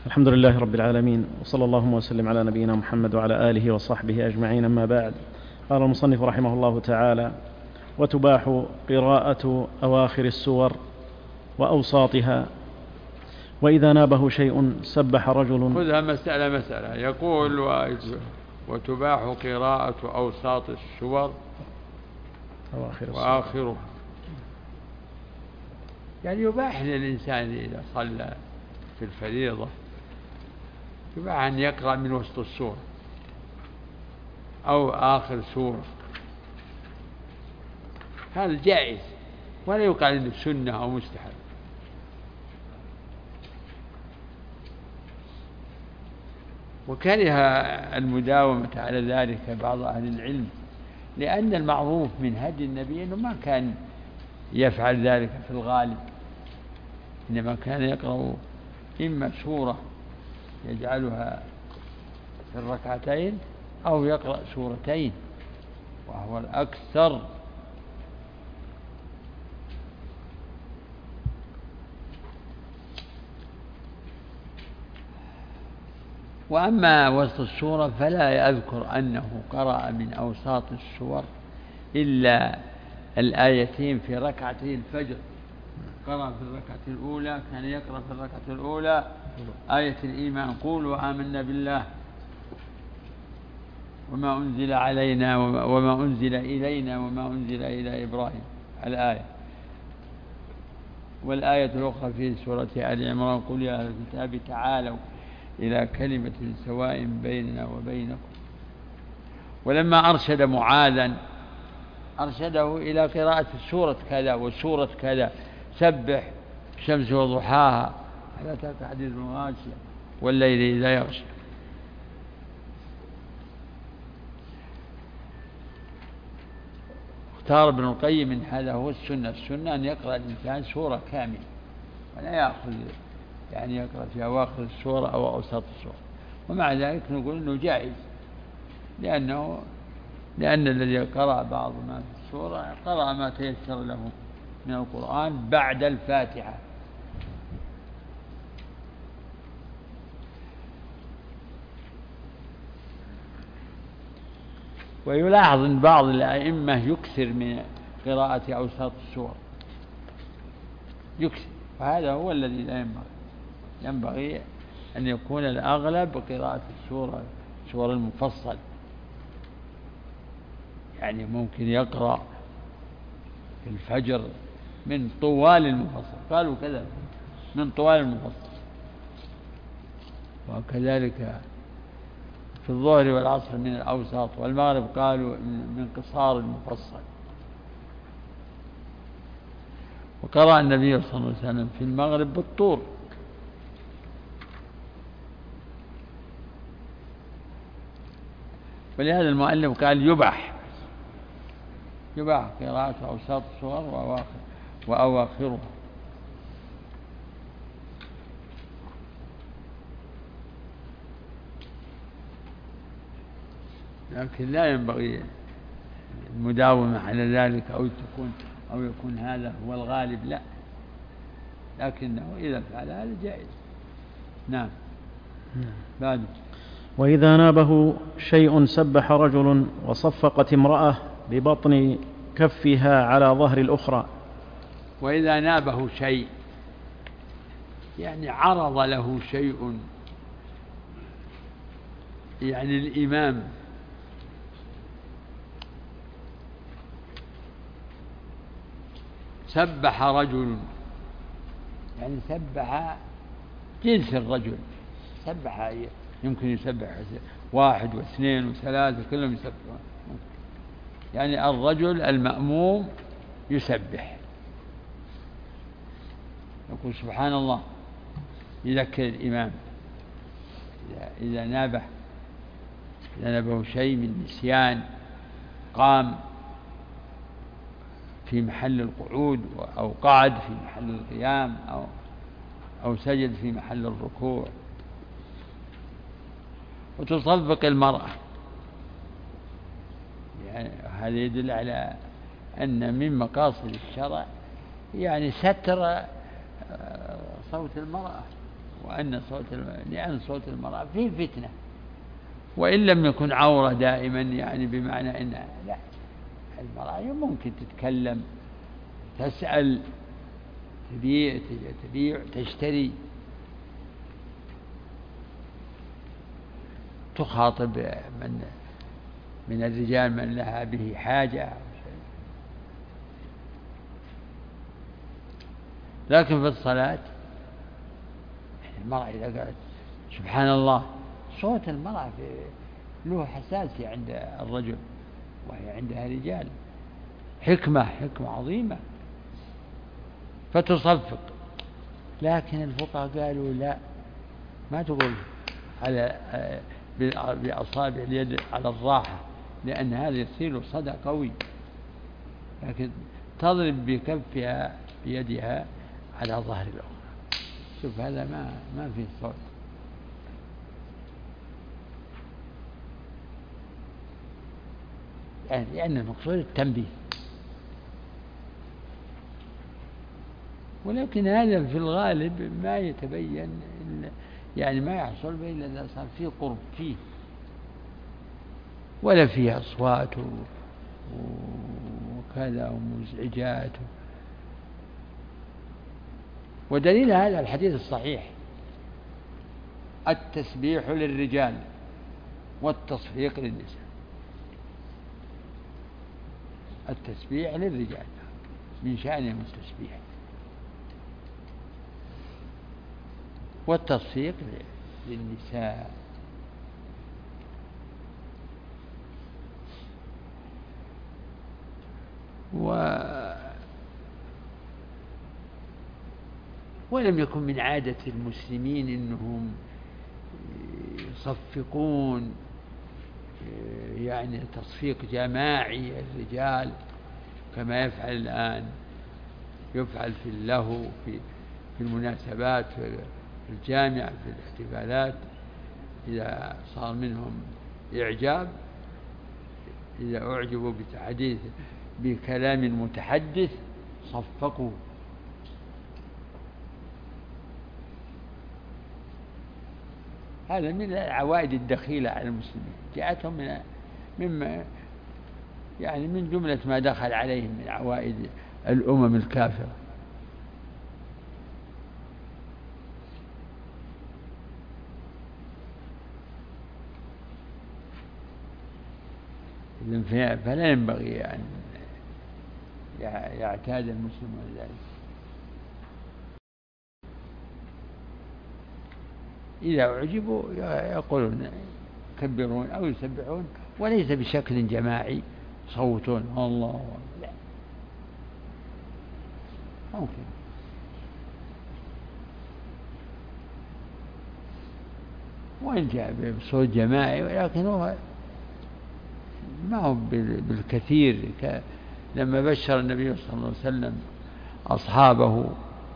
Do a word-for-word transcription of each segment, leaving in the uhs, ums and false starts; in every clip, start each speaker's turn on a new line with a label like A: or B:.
A: الحمد لله رب العالمين، وصلى اللهم وسلم على نبينا محمد وعلى آله وصحبه أجمعين، أما بعد. قال المصنف رحمه الله تعالى: وتباح قراءة أواخر السور وأوساطها، وإذا نابه شيء سبح رجل.
B: خذها مسألة مسألة. يقول: وتباح قراءة أوساط السور وآخرها، يعني يباح للإنسان إذا صلى في الفريضة يباح أن يقرأ من وسط السورة أو آخر سورة، هذا جائز ولا يقال إنه سنة أو مستحب. وكره المداومة على ذلك بعض أهل العلم، لأن المعروف من هدي النبي أنه ما كان يفعل ذلك في الغالب، إنما كان يقرأ إما سورة يجعلها في الركعتين أو يقرأ سورتين، وهو الأكثر. وأما وسط السورة فلا يذكر أنه قرأ من أوساط السور إلا الآيتين في ركعتي الفجر. قرأ في الركعة الأولى، كان يقرأ في الركعة الأولى آية الإيمان: قولوا آمنا بالله وما أنزل علينا وما أنزل إلينا وما أنزل إلى إبراهيم، الآية. والآية الأخرى في سورة آل عمران: قل يا أهل الكتاب تعالوا إلى كلمة سواء بيننا وبينكم. ولما أرشد معاذا أرشده إلى قراءة سورة كذا وسورة كذا: سبح الشمس وضحاها، لا أتاك حديث الغاشية، والليل إذا يغشى. اختار ابن القيم من هذا هو السنة. السنة أن يقرأ الإنسان سورة كاملة ولا يأخذ يعني يقرأ في أواخر السورة أو أوساط السورة. ومع ذلك نقول أنه جائز، لأنه لأن الذي قرأ بعض ما في السورة قرأ ما تيسر له من القرآن بعد الفاتحة. ويلاحظ أن بعض الأئمة يكثر من قراءة أوساط السور، يكثر، وهذا هو الذي لا ينبغي. ينبغي أن يكون الأغلب قراءة السورة سور المفصل، يعني ممكن يقرأ في الفجر من طوال المفصل، قالوا كذا من طوال المفصل، وكذلك في الظهر والعصر من الأوساط، والمغرب قالوا من قصار المفصل. وقرأ النبي صلى الله عليه وسلم في المغرب بالطور. ولهذا المؤلف قال يباح يباح قراءة أوساط السور وأواخر وأواخرها. لكن لا ينبغي المداومة على ذلك أو تكون أو يكون هذا هو الغالب، لا، لكنه إذا فعل هذا جائز. نعم. بعد:
A: وإذا نابه شيء سبح رجل وصفقت امرأة ببطن كفها على ظهر الأخرى.
B: وإذا نابه شيء يعني عرض له شيء، يعني الإمام سبح رجل، يعني سبح جنس الرجل، سبح يمكن يسبح واحد واثنين وثلاثة كلهم يسبحون، يعني الرجل المأموم يسبح، يقول سبحان الله، يذكر الإمام إذا نابه إذا نابه شيء من نسيان، قام في محل القعود أو قعد في محل القيام أو أو سجد في محل الركوع. وتصفق المرأة، يعني هذا يدل على أن من مقاصد الشرع يعني ستر صوت المرأة، وأن صوت لأن صوت المرأة فيه فتنة، وإن لم يكن عورة دائما، يعني بمعنى أن لا، المرأة ممكن تتكلم، تسأل، تبيع تبيع تشتري، تخاطب من من الرجال من لها به حاجة. لكن في الصلاة المرأة إذا قالت سبحان الله، صوت المرأة له حساسية عند الرجل وهي عندها رجال، حكمة حكمة عظيمة فتصفق. لكن الفقهاء قالوا لا، ما تقول على بأصابع اليد على الراحة، لأن هذا يصير صدى قوي، لكن تضرب بكفها بيدها على ظهر الأخرى. شوف هذا ما ما فيه صوت. يعني لأن المقصود التنبيه. ولكن هذا في الغالب ما يتبين، يعني ما يحصل إلا إذا صار فيه قرب فيه، ولا فيه أصوات وكذا ومزعجات. ودليل هذا الحديث الصحيح: التسبيح للرجال والتصفيق للنساء. التسبيح للرجال من شأنهم التسبيح، والتصفيق للنساء. و ولم يكن من عادة المسلمين أنهم يصفقون يعني تصفيق جماعي الرجال كما يفعل الآن، يفعل في اللهو، في في المناسبات، في الجامعة، في الاحتفالات. إذا صار منهم إعجاب، إذا أعجبوا بتحديث بكلام متحدث صفقوا. هذا من العوائد الدخيلة على المسلمين، جاءتهم من مما يعني من جملة ما دخل عليهم من عوائد الأمم الكافرة. فلا ينبغي أن يعتاد المسلمون ذلك. إذا أعجبوا يقولون يكبرون أو يسبحون، وليس بشكل جماعي صوتون الله، لا ممكن. وإن جاء بصوت جماعي، ولكن هو ما هو بالكثير. لما بشر النبي صلى الله عليه وسلم أصحابه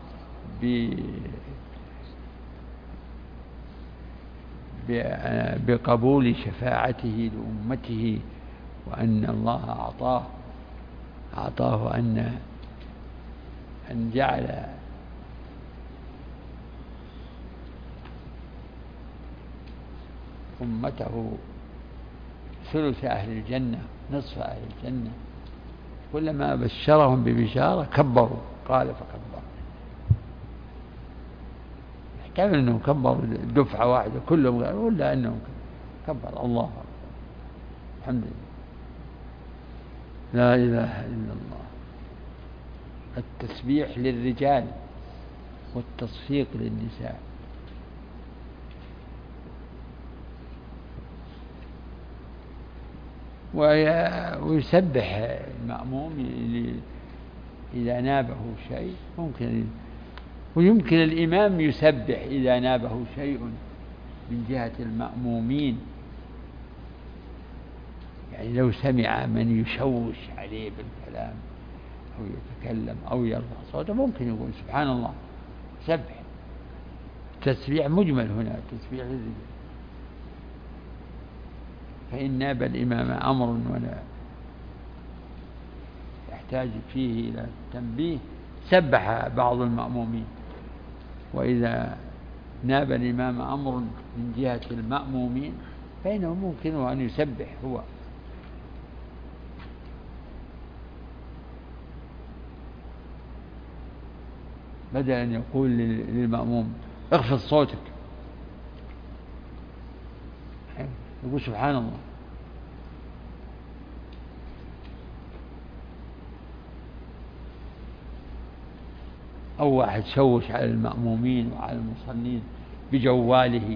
B: بقبول شفاعته لأمته، وأن الله أعطاه أعطاه أن أن جعل أمته ثلث أهل الجنة، نصف أهل الجنة، كلما بشرهم ببشارة كبروا، قال فكبر. احتمل أنهم كبروا دفعة واحدة كلهم قالوا، ولا أنهم كبر الله أكبر، الحمد لله، لا إله إلا الله. التسبيح للرجال والتصفيق للنساء. ويسبح المأموم إذا نابه شيء، ممكن، ويمكن الإمام يسبح إذا نابه شيء من جهة المأمومين، يعني لو سمع من يشوش عليه بالكلام أو يتكلم أو يرفع صوته ممكن يقول سبحان الله، سبح. تسبيح مجمل هنا، تسبيح للرجال. فإن ناب الإمام أمر ولا يحتاج فيه إلى تنبيه سبح بعض المأمومين، وإذا ناب الإمام أمر من جهة المأمومين فإنه ممكن أن يسبح هو. بدل أن يقول للمأموم اخفض صوتك، يقول سبحان الله. أو واحد شوش على المأمومين وعلى المصلين بجواله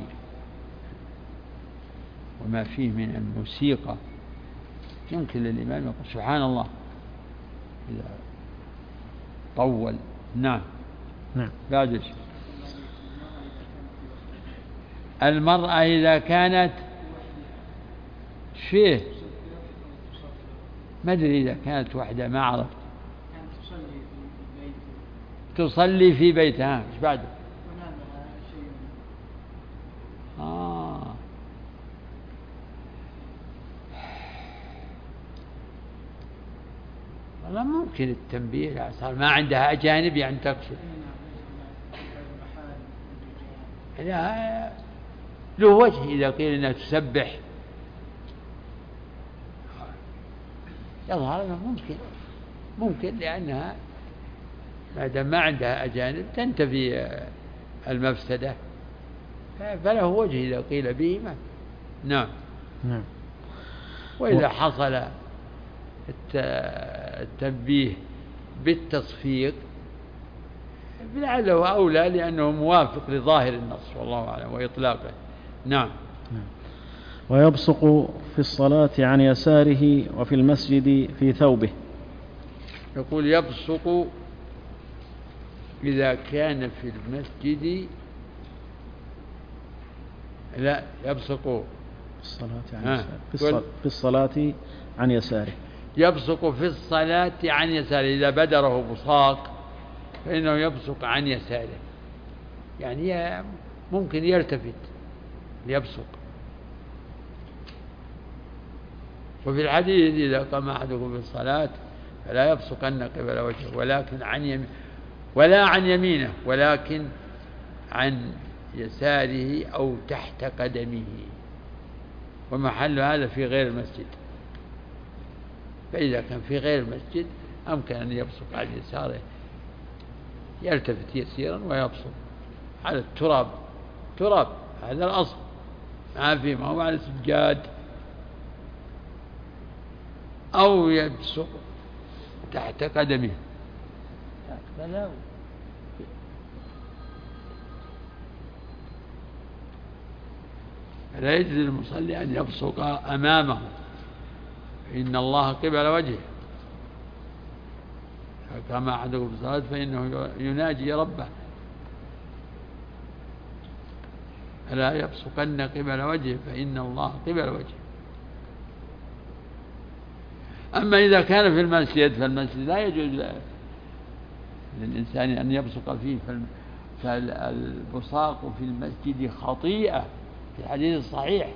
B: وما فيه من الموسيقى، يمكن للإمام يقول سبحان الله إذا طول. نعم.
A: نعم.
B: بعد المرأة إذا كانت فيه ما أدري إذا كانت وحدة ما عرفت تصلي في بيتها إيش بعده؟ آه والله ممكن التنبيه صار ما عندها أجانب يعني تقصد لا له وجه إذا قيل أنها تسبح يظهر أنه ممكن ممكن لأنها ما دام ما عندها أجانب تنتفي المفسدة فله وجه إذا قيل به ما. نعم.
A: نعم.
B: وإذا حصل التنبيه بالتصفيق لعله أولى لأنه موافق لظاهر النص والله أعلم وإطلاقه. نعم.
A: نعم. ويبصق في الصلاة عن يساره وفي المسجد في ثوبه.
B: يقول يبصق إذا كان في المسجد لا يبصق
A: في الصلاة عن يساره في, في الصلاة عن يساره
B: يبصق في الصلاة عن يساره إذا بدره بصاق فإنه يبصق عن يساره يعني ممكن يلتفت يبصق. وفي الحديث إذا قام أحدكم في الصلاة فلا يبصقن قبل وجهه ولكن عن يمين ولا عن يمينه ولكن عن يساره أو تحت قدمه ومحل هذا في غير المسجد. فإذا كان في غير المسجد أمكن أن يبصق عن يساره يلتفت يسيرا ويبصق على التراب تراب هذا الأصل ما في ما هو على سجاد أو يبصق تحت قدمه فلا فلا يجوز للمصلي أن يبصق أمامه إن الله قبل وجهه فكما أحدكم في الصلاة فإنه يناجي ربه فلا يبصقن قبل وجهه فإن الله قبل وجهه. أما إذا كان في المسجد فالمسجد لا يجوز للإنسان أن يبصق فيه فالبصاق في المسجد خطيئة في الحديث الصحيح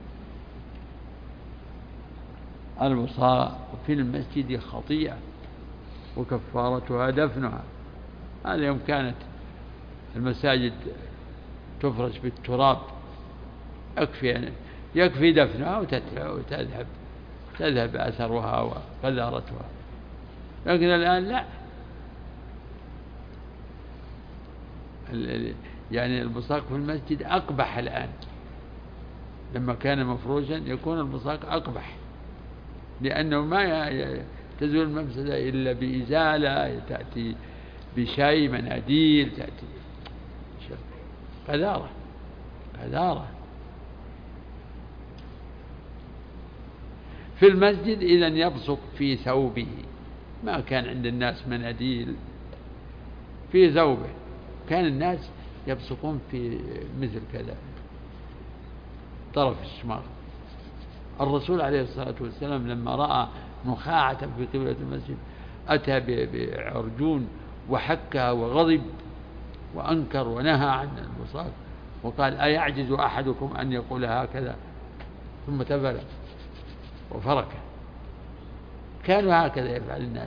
B: البصاق في المسجد خطيئة وكفارتها دفنها. هذا يوم كانت المساجد تفرش بالتراب يكفي يعني يكفي دفنها وتذهب تذهب أثرها وقذارتها. لكن الآن لا يعني البصاق في المسجد أقبح الآن. لما كان مفروشا يكون البصاق أقبح لأنه ما تزول المفسدة إلا بإزالة تأتي بشاي مناديل تأتي قذارة قذارة في المسجد. إذن يبصق في ثوبه ما كان عند الناس مناديل في ثوبه كان الناس يبصقون في مثل كذا طرف الشماغ. الرسول عليه الصلاة والسلام لما رأى نخاعة في قبلة المسجد أتى بعرجون وحكها وغضب وأنكر ونهى عن البصاق وقال أيعجز أحدكم أن يقول هكذا ثم تبلى وفرك. كانوا هكذا يفعل الناس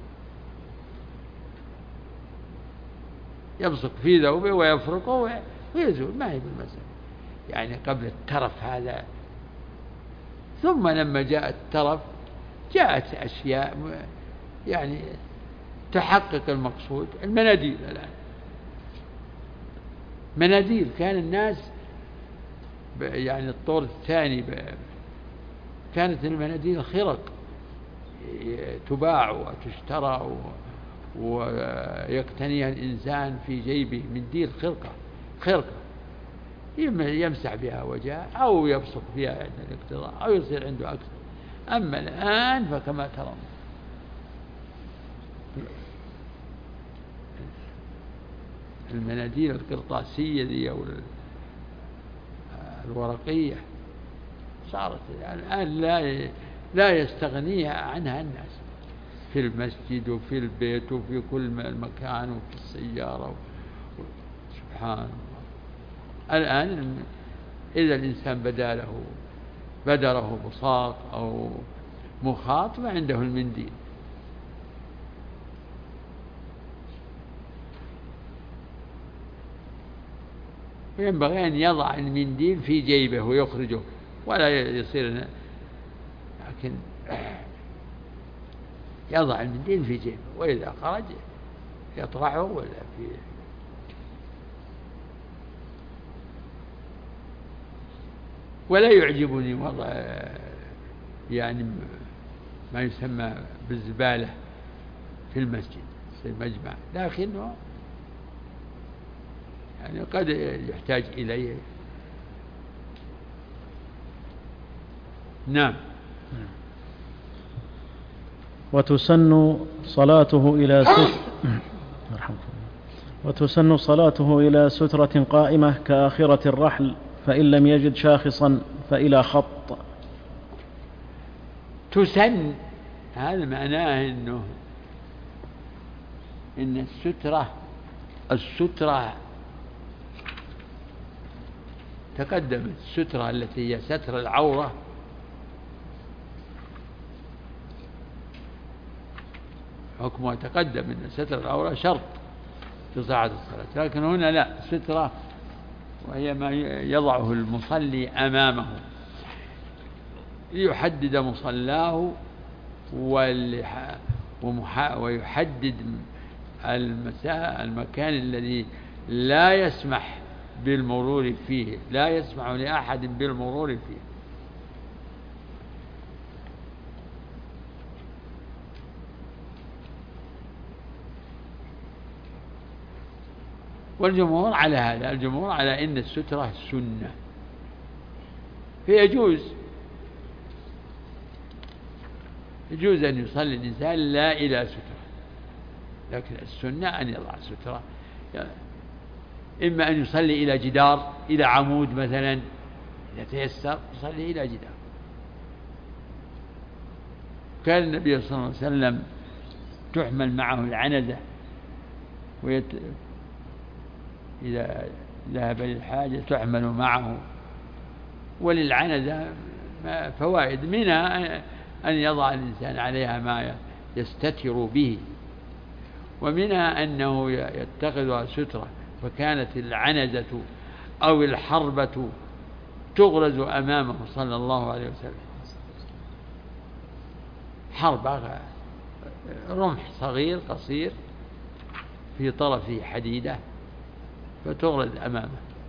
B: يبصق في ثوبه ويفرقه ويزول، ما هي بالمسألة يعني قبل الترف هذا. ثم لما جاء الترف جاءت أشياء يعني تحقق المقصود. المناديل الآن، مناديل كان الناس يعني الطور الثاني كانت المناديل خرق تباع وتشترى ويقتنيها الإنسان في جيبه، منديل خرقة خرقة يمسح بها وجهه أو يبصق بها عند الاقتضاء أو يصير عنده أكثر. أما الآن فكما ترون المناديل القرطاسية دي أو الورقية صارت الآن لا لا يستغني عنها الناس في المسجد وفي البيت وفي كل مكان وفي السيارة. سبحان الله. الآن إذا الإنسان بدا له بدره بصاق أو مخاط فعنده المنديل. ينبغي أن يضع المنديل في جيبه ويخرجه ولا يصير، لكن يضع المنديل في جيبه وإذا خرج يطرحه ولا في. ولا يعجبني وضع يعني ما يسمى بالزبالة في المسجد في المجمع، لكنه يعني قد يحتاج إليه. نعم.
A: وتسن صلاته إلى ستر وتسن صلاته إلى سترة قائمة كآخرة الرحل، فإن لم يجد شاخصا فإلى خط.
B: تسن هذا معناه إنه إن السترة السترة تقدمت السترة التي هي ستر العورة حكمها تقدم إن ستر العورة شرط في صحة الصلاة، لكن هنا لا، سترة وهي ما يضعه المصلي أمامه ليحدد مصلاه ويحدد المكان الذي لا يسمح بالمرور فيه، لا يسمح لأحد بالمرور فيه. والجمهور على هذا، الجمهور على أن السترة سنة، فيجوز يجوز أن يصلي الإنسان لا إلى سترة، لكن السنة أن يضع سترة، يعني إما أن يصلي إلى جدار، إلى عمود مثلا، إذا تيسر يصلي إلى جدار. كان النبي صلى الله عليه وسلم تحمل معه العنزة ويت... إذا ذهب للحاجة تحمل معه. وللعنزة فوائد، منها أن يضع الإنسان عليها ما يستتر به، ومنها أنه يتخذها سترة، فكانت العنزة أو الحربة تغرز أمامه صلى الله عليه وسلم. حربة رمح صغير قصير في طرفه حديدة فتغرز أمامه.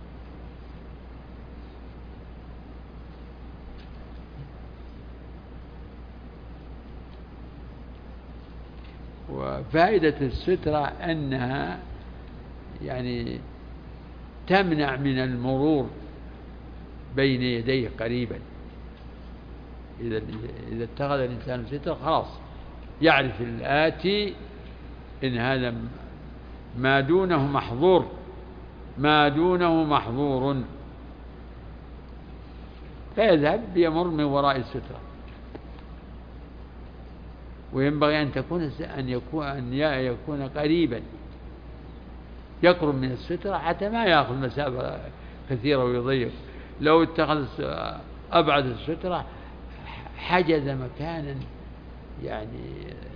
B: وفائدة السترة أنها يعني تمنع من المرور بين يديه قريبا. إذا إذا اتخذ الإنسان سترة خلاص يعرف الآتي إن هذا ما دونه محظور، ما دونه محظور، فيذهب يمر من وراء السترة. وينبغي أن تكون أن يكون أن يكون قريبا، يقرب من السترة حتى ما يأخذ مسافة كثيرة ويضيق. لو اتخذ أبعد السترة حجز مكانا يعني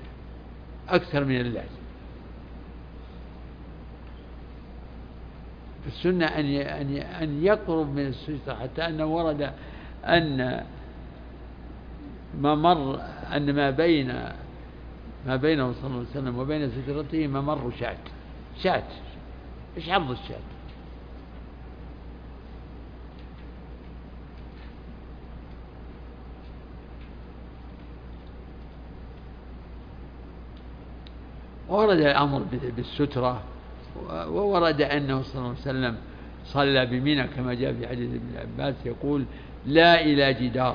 B: أكثر من اللازم. السنة أن أن أن يقرب من السترة، حتى أنه ورد أن ما مر أن ما بين ما بينه صلى الله عليه وسلم وبين سترته ممر شاة شاة إيش عرض الشاة؟ ورد الأمر بالسترة، وورد أنه صلى الله عليه وسلم صلى بمنى كما جاء في حديث ابن عباس يقول لا إلى جدار،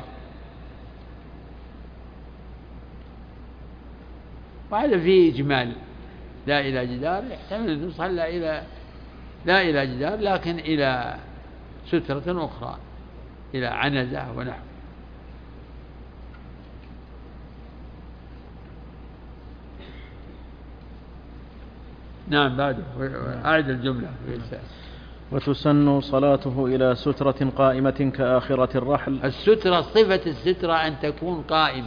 B: وهذا فيه إجمال. لا إلى جدار يحتمل أن صلى إلى لا إلى جدار لكن إلى سترة أخرى، إلى عنزة ونحو. نعم بعده أعد الجملة.
A: وتسن صلاته إلى سترة قائمة كآخرة الرحل.
B: السترة صفة السترة أن تكون قائمة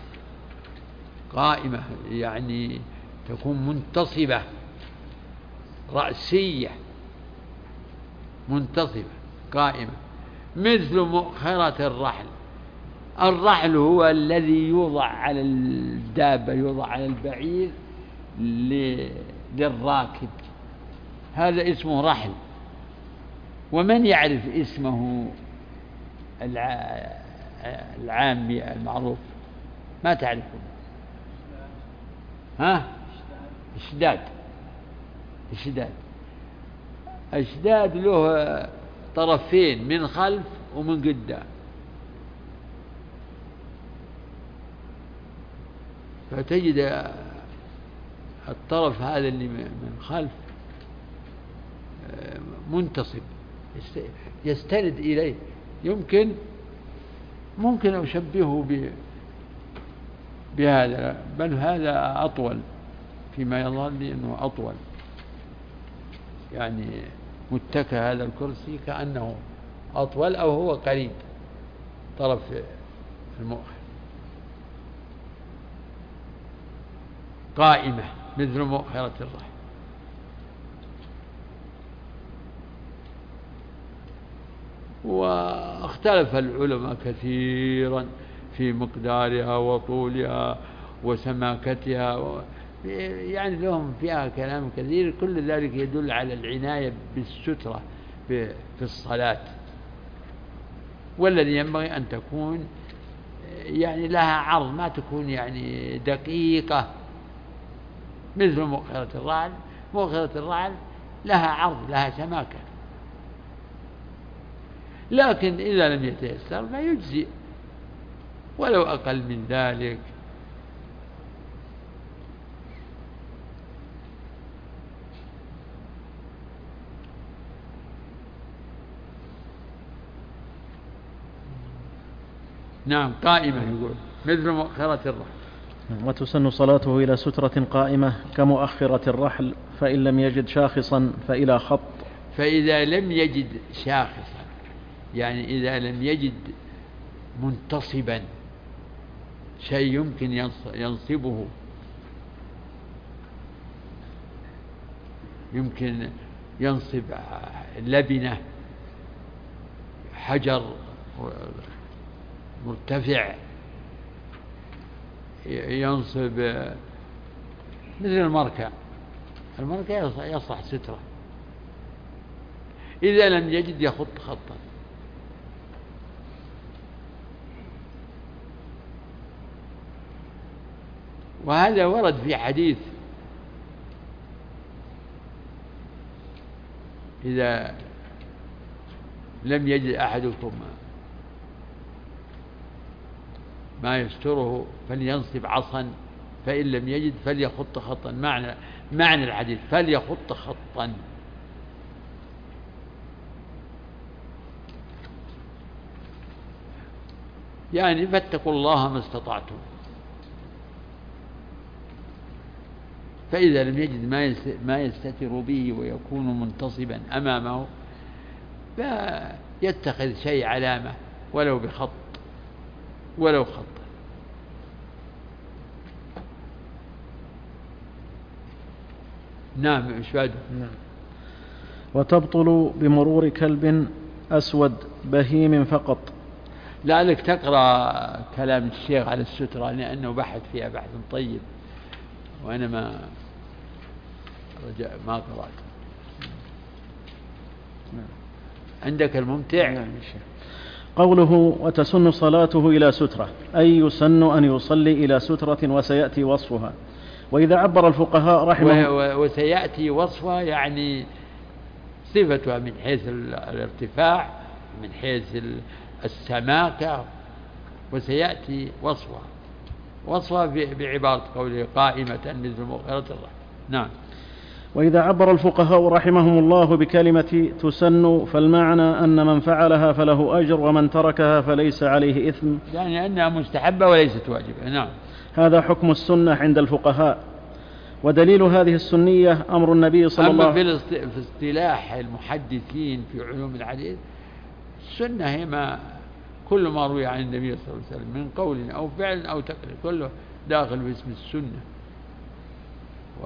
B: قائمة يعني تكون منتصبة رأسية منتصبة قائمة، مثل مؤخرة الرحل. الرحل هو الذي يوضع على الدابة، يوضع على البعير للراكب، هذا اسمه رحل. ومن يعرف اسمه العامي المعروف؟ ما تعرفه؟ ها؟ اشداد. اشداد اشداد له طرفين، من خلف ومن قدام، فتجد الطرف هذا اللي من خلف منتصب يستند إليه. يمكن ممكن أشبهه بهذا، بل هذا أطول فيما يظهر لي أنه أطول، يعني متكى هذا الكرسي كأنه أطول أو هو قريب طرف المؤخر. قائمة مثل مؤخرة الرحل. واختلف العلماء كثيرا في مقدارها وطولها وسماكتها و... يعني لهم فيها كلام كثير، كل ذلك يدل على العناية بالسترة في الصلاة، والذي ينبغي أن تكون يعني لها عرض، ما تكون يعني دقيقة مثل مؤخرة الرحل. مؤخرة الرحل لها عرض، لها سماكة، لكن إذا لم يتيسر فيجزئ ولو أقل من ذلك. نعم قائمة يقول مثل مؤخرة الرحل.
A: وتسن صلاته إلى سترة قائمة كمؤخرة الرحل، فإن لم يجد شاخصا فإلى خط.
B: فإذا لم يجد شاخصا يعني إذا لم يجد منتصبا شيء يمكن ينصبه، يمكن ينصب لبنة حجر مرتفع، ينصب مثل المركع. المركع يصلح سترة. إذا لم يجد يخط خطا. وهذا ورد في حديث إذا لم يجد أحدكم ما يستره فلينصب عصا، فإن لم يجد فليخط خطا. معنى معنى الحديث فليخط خطا، يعني فاتقوا الله ما استطعتم. فإذا لم يجد ما يستتر به ويكون منتصبا أمامه فيتخذ شيء علامة ولو بخط ولو خط. نعم إيش بعد؟
A: نعم. وتبطل بمرور كلب أسود بهيم فقط.
B: لعلك تقرأ كلام الشيخ على السترة لأنه بحث فيها بحث طيب، وأنا ما رجع ما قرأت. عندك الممتع.
A: نعم. قوله وتسن صلاته إلى سترة، أي يسن أن يصلي إلى سترة وسيأتي وصفها. وإذا عبر الفقهاء رحمه
B: وسيأتي وصفها يعني صفتها من حيث الارتفاع، من حيث السماكة، وسيأتي وصفها وصفها بعبارة قوله قائمة مثل مؤخرة الرحم. نعم.
A: وإذا عبر الفقهاء رحمهم الله بكلمة تسن فالمعنى أن من فعلها فله أجر ومن تركها فليس عليه إثم،
B: يعني أنها مستحبة وليست واجبة. نعم.
A: هذا حكم السنة عند الفقهاء. ودليل هذه السنية أمر النبي صلى الله عليه وسلم.
B: أما في اصطلاح المحدثين في علوم الحديث، السنة هي ما كل ما روي عن النبي صلى الله عليه وسلم من قول أو فعل أو تقرير كله داخل في اسم السنة. و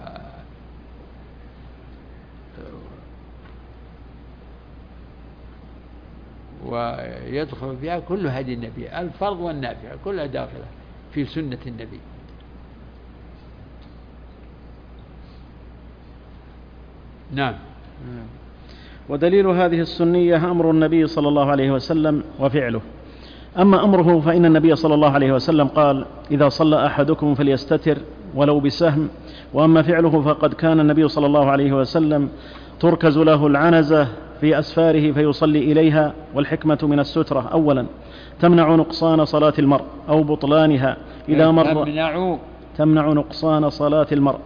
B: ويدخل فيها كل هدي النبي، الفرض والنافع كلها داخلة في سنة النبي. نعم.
A: ودليل هذه السنية أمر النبي صلى الله عليه وسلم وفعله. أما أمره فإن النبي صلى الله عليه وسلم قال إذا صلى أحدكم فليستتر ولو بسهم. وأما فعله فقد كان النبي صلى الله عليه وسلم تركز له العنزة في أسفاره فيصلي إليها. والحكمة من السترة أولا تمنع نقصان صلاة المرء أو بطلانها إذا مر
B: تمنع
A: تمنع نقصان صلاة المرء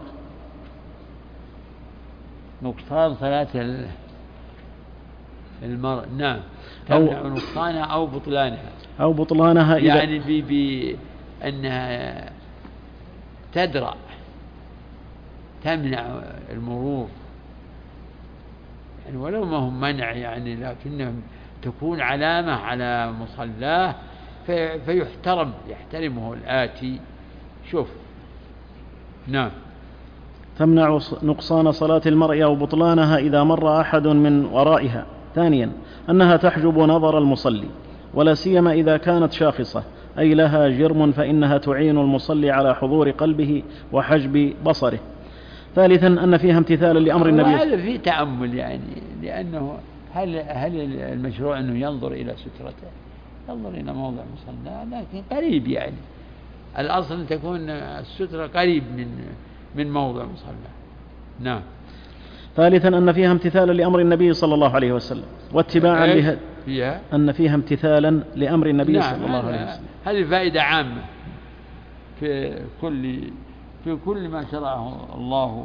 B: نقصان صلاة المرء. نعم. تمنع نقصانها أو بطلانها
A: أو بطلانها إذا
B: يعني بأنها تدرأ تمنع المرور، يعني ولو ما هم منع يعني، لكنهم تكون علامة على مصلاه في فيحترم يحترمه الآتي. شوف. نعم.
A: تمنع نقصان صلاة المرء أو بطلانها إذا مر أحد من ورائها. ثانيا أنها تحجب نظر المصلي ولا سيما إذا كانت شاخصة أي لها جرم، فإنها تعين المصلي على حضور قلبه وحجب بصره. ثالثا أن فيها امتثالا لأمر النبي.
B: هذا فيه تأمل يعني، لأنه هل هل المشروع أنه ينظر إلى سترته، ينظر إلى موضع مصلى لكن قريب، يعني الأصل أن تكون السترة قريب من من موضع مصلى. نعم.
A: ثالثا أن فيها امتثالا لأمر النبي صلى الله عليه وسلم واتباعا له
B: فيها
A: أن فيها امتثالا لأمر النبي
B: نعم
A: صلى الله عليه وسلم.
B: هذه فائدة عامة في كل في كل ما شرعه الله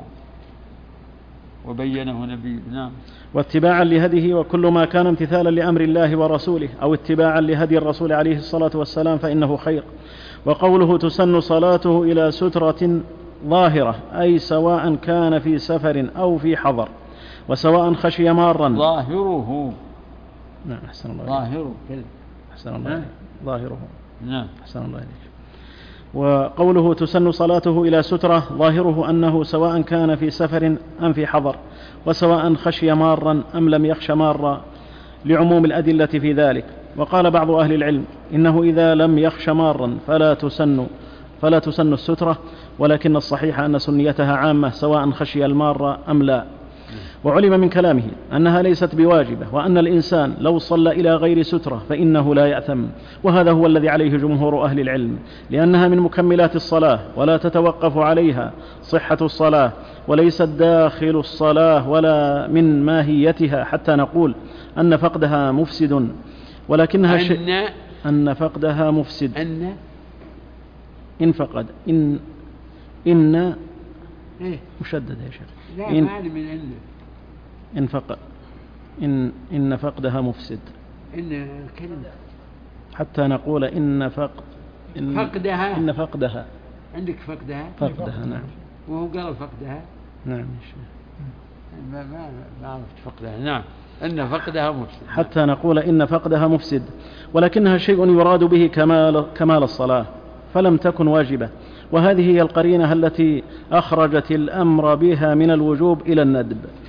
B: وبينه نبيه. نعم.
A: واتباعا لهديه، وكل ما كان امتثالا لأمر الله ورسوله أو اتباعا لهدي الرسول عليه الصلاة والسلام فإنه خير. وقوله تسن صلاته إلى سترة ظاهرة أي سواء كان في سفر أو في حضر، وسواء خشي مارا.
B: ظاهره.
A: نعم. أحسن الله.
B: ظاهره كذا.
A: أحسن الله. ظاهره.
B: نعم.
A: أحسن الله إليك. وقوله تسن صلاته إلى سترة ظاهره أنه سواء كان في سفر أم في حضر، وسواء خشي مارا أم لم يخش مارا، لعموم الأدلة في ذلك. وقال بعض أهل العلم إنه إذا لم يخش مارا فلا تسن فلا تسن السترة، ولكن الصحيح أن سنيتها عامة سواء خشي المار أم لا. وعلم من كلامه أنها ليست بواجبة، وأن الإنسان لو صلى إلى غير سترة فإنه لا يأثم، وهذا هو الذي عليه جمهور أهل العلم، لأنها من مكملات الصلاة ولا تتوقف عليها صحة الصلاة، وليست داخل الصلاة ولا من ماهيتها حتى نقول أن فقدها مفسد، ولكنها
B: أن,
A: ش... أن فقدها مفسد.
B: أن
A: إن فقد إن إن
B: إيه؟
A: مشدد يا شيخ.
B: لا
A: إن
B: ما من إن
A: إن فقد إن إن فقدها مفسد.
B: إن كلمة
A: حتى نقول إن فقد إن
B: فقدها
A: إن فقدها.
B: عندك فقدها.
A: فقدها نعم.
B: وهو قال فقدها.
A: نعم يا شيخ.
B: ما ما ما عرفت فقدها. نعم. إن فقدها مفسد.
A: حتى نقول إن فقدها مفسد، ولكنها شيء يراد به كمال كمال الصلاة، فلم تكن واجبة، وهذه هي القرينة التي أخرجت الأمر بها من الوجوب إلى الندب.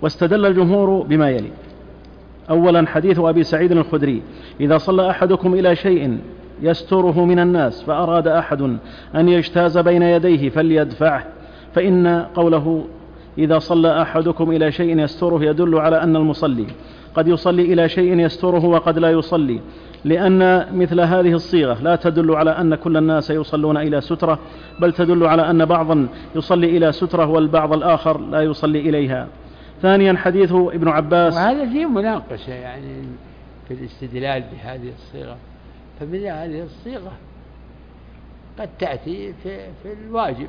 A: واستدل الجمهور بما يلي: أولا حديث أبي سعيد الخدري: إذا صلى أحدكم إلى شيء يستره من الناس فأراد أحد أن يجتاز بين يديه فليدفعه، فإن قوله إذا صلى أحدكم إلى شيء يستره يدل على أن المصلي قد يصلي إلى شيء يستره وقد لا يصلي، لأن مثل هذه الصيغة لا تدل على أن كل الناس يصلون إلى سترة، بل تدل على أن بعضا يصلي إلى سترة والبعض الآخر لا يصلي إليها. ثانيا حديث ابن عباس،
B: وهذا فيه مناقشة يعني في الاستدلال بهذه الصيغة، فمن هذه الصيغة قد تأتي في, في الواجب،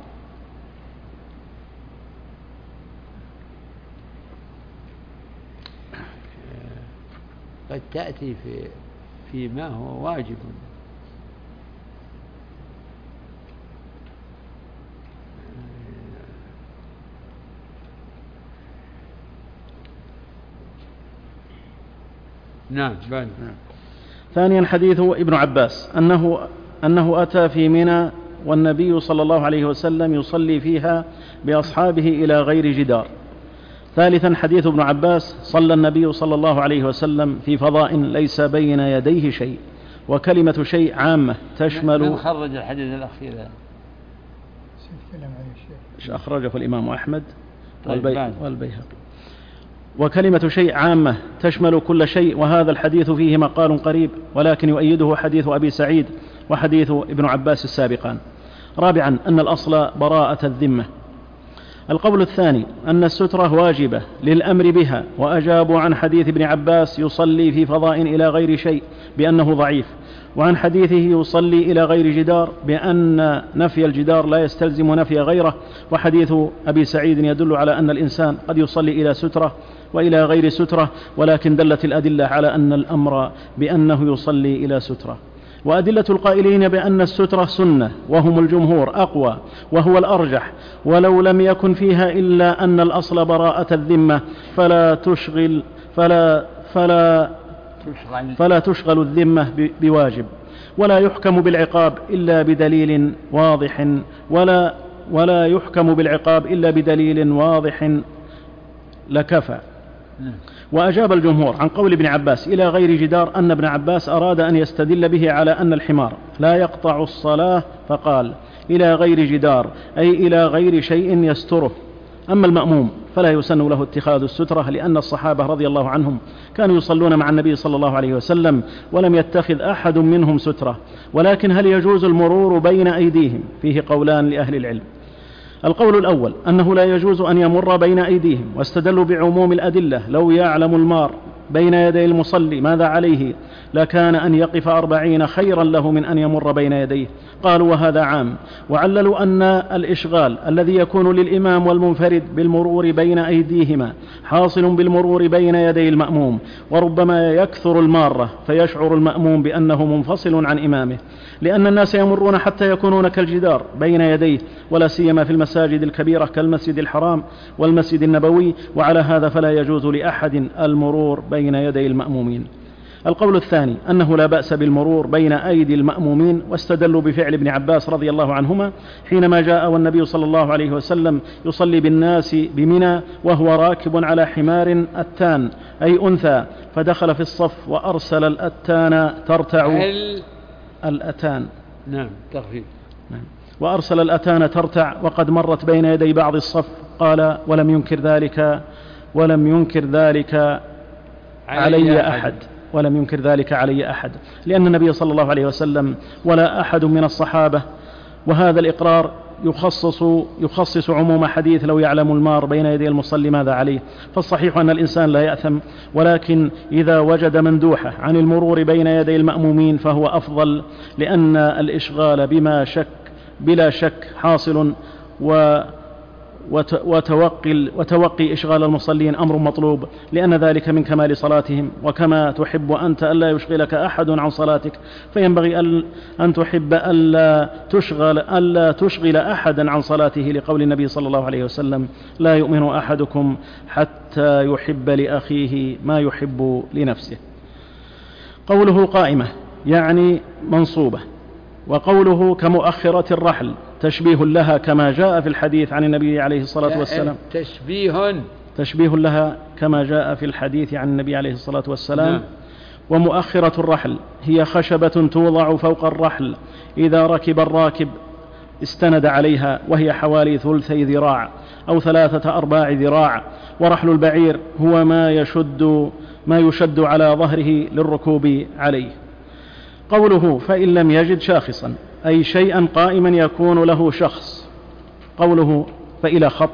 B: قد تأتي في فيما هو واجب. نعم. نعم.
A: ثانيا حديث ابن عباس أنه, أنه أتى في منى والنبي صلى الله عليه وسلم يصلي فيها بأصحابه إلى غير جدار. ثالثا حديث ابن عباس: صلى النبي صلى الله عليه وسلم في فضاء ليس بين يديه شيء. وكلمة شيء عامة تشمل.
B: من خرج الحديث الأخير
A: أخرجه الإمام أحمد والبيهقي. وكلمة شيء عامة تشمل كل شيء، وهذا الحديث فيه مقال قريب، ولكن يؤيده حديث أبي سعيد وحديث ابن عباس السابقان. رابعا أن الأصل براءة الذمة. القول الثاني أن السترة واجبة للأمر بها، وأجابوا عن حديث ابن عباس يصلي في فضاء إلى غير شيء بأنه ضعيف، وعن حديثه يصلي إلى غير جدار بأن نفي الجدار لا يستلزم نفي غيره، وحديث أبي سعيد يدل على أن الإنسان قد يصلي إلى سترة وإلى غير سترة، ولكن دلت الأدلة على أن الأمر بأنه يصلي إلى سترة. وأدلة القائلين بأن السترة سنة وهم الجمهور أقوى وهو الأرجح، ولو لم يكن فيها إلا أن الأصل براءة الذمة فلا تشغل فلا فلا فلا تشغل الذمة بواجب، ولا يحكم بالعقاب إلا بدليل واضح ولا ولا يحكم بالعقاب إلا بدليل واضح لكفى. وأجاب الجمهور عن قول ابن عباس إلى غير جدار أن ابن عباس أراد أن يستدل به على أن الحمار لا يقطع الصلاة، فقال إلى غير جدار أي إلى غير شيء يستره. أما المأموم فلا يسن له اتخاذ السترة، لأن الصحابة رضي الله عنهم كانوا يصلون مع النبي صلى الله عليه وسلم ولم يتخذ أحد منهم سترة. ولكن هل يجوز المرور بين أيديهم؟ فيه قولان لأهل العلم. القول الأول أنه لا يجوز أن يمر بين أيديهم، واستدلوا بعموم الأدلة: لو يعلم المار بين يدي المصلي ماذا عليه لكان أن يقف أربعين خيرا له من أن يمر بين يديه. قالوا وهذا عام، وعللوا أن الإشغال الذي يكون للإمام والمنفرد بالمرور بين أيديهما حاصل بالمرور بين يدي المأموم، وربما يكثر المارة فيشعر المأموم بأنه منفصل عن إمامه، لأن الناس يمرون حتى يكونون كالجدار بين يديه، ولا سيما في المساجد الكبيرة كالمسجد الحرام والمسجد النبوي، وعلى هذا فلا يجوز لأحد المرور بين يدي المأمومين. القول الثاني أنه لا بأس بالمرور بين أيدي المأمومين، واستدلوا بفعل ابن عباس رضي الله عنهما حينما جاء والنبي صلى الله عليه وسلم يصلي بالناس بمنى وهو راكب على حمار أتان أي أنثى، فدخل في الصف وأرسل الأتان ترتع الأتان
B: نعم تخفيف
A: نعم. وأرسل الأتان ترتع وقد مرت بين يدي بعض الصف. قال ولم ينكر ذلك ولم ينكر ذلك علي أحد ولم ينكر ذلك علي أحد لأن النبي صلى الله عليه وسلم ولا أحد من الصحابة، وهذا الإقرار يخصص, يخصص عموم حديث لو يعلم المار بين يدي المصلي ماذا عليه. فالصحيح أن الإنسان لا يأثم، ولكن إذا وجد مندوحة عن المرور بين يدي المأمومين فهو أفضل، لأن الإشغال بما شك بلا شك حاصل، و وتوقي, وتوقي إشغال المصلين أمر مطلوب، لأن ذلك من كمال صلاتهم. وكما تحب أنت ألا يشغلك أحد عن صلاتك، فينبغي أن تحب ألا تشغل, ألا تشغل أحدا عن صلاته، لقول النبي صلى الله عليه وسلم لا يؤمن أحدكم حتى يحب لأخيه ما يحب لنفسه. قوله قائمة يعني منصوبة، وقوله كمؤخرة الرحل تشبيه لها كما جاء في الحديث عن النبي عليه الصلاة والسلام.
B: تشبيه
A: تشبيه لها كما جاء في الحديث عن النبي عليه الصلاة والسلام.
B: نعم.
A: ومؤخرة الرحل هي خشبة توضع فوق الرحل إذا ركب الراكب استند عليها، وهي حوالي ثلثي ذراع أو ثلاثة أرباع ذراع. ورحل البعير هو ما يشد ما يشد على ظهره للركوب عليه. قوله فإن لم يجد شاخصا أي شيئا قائما يكون له شخص. قوله فإلى خط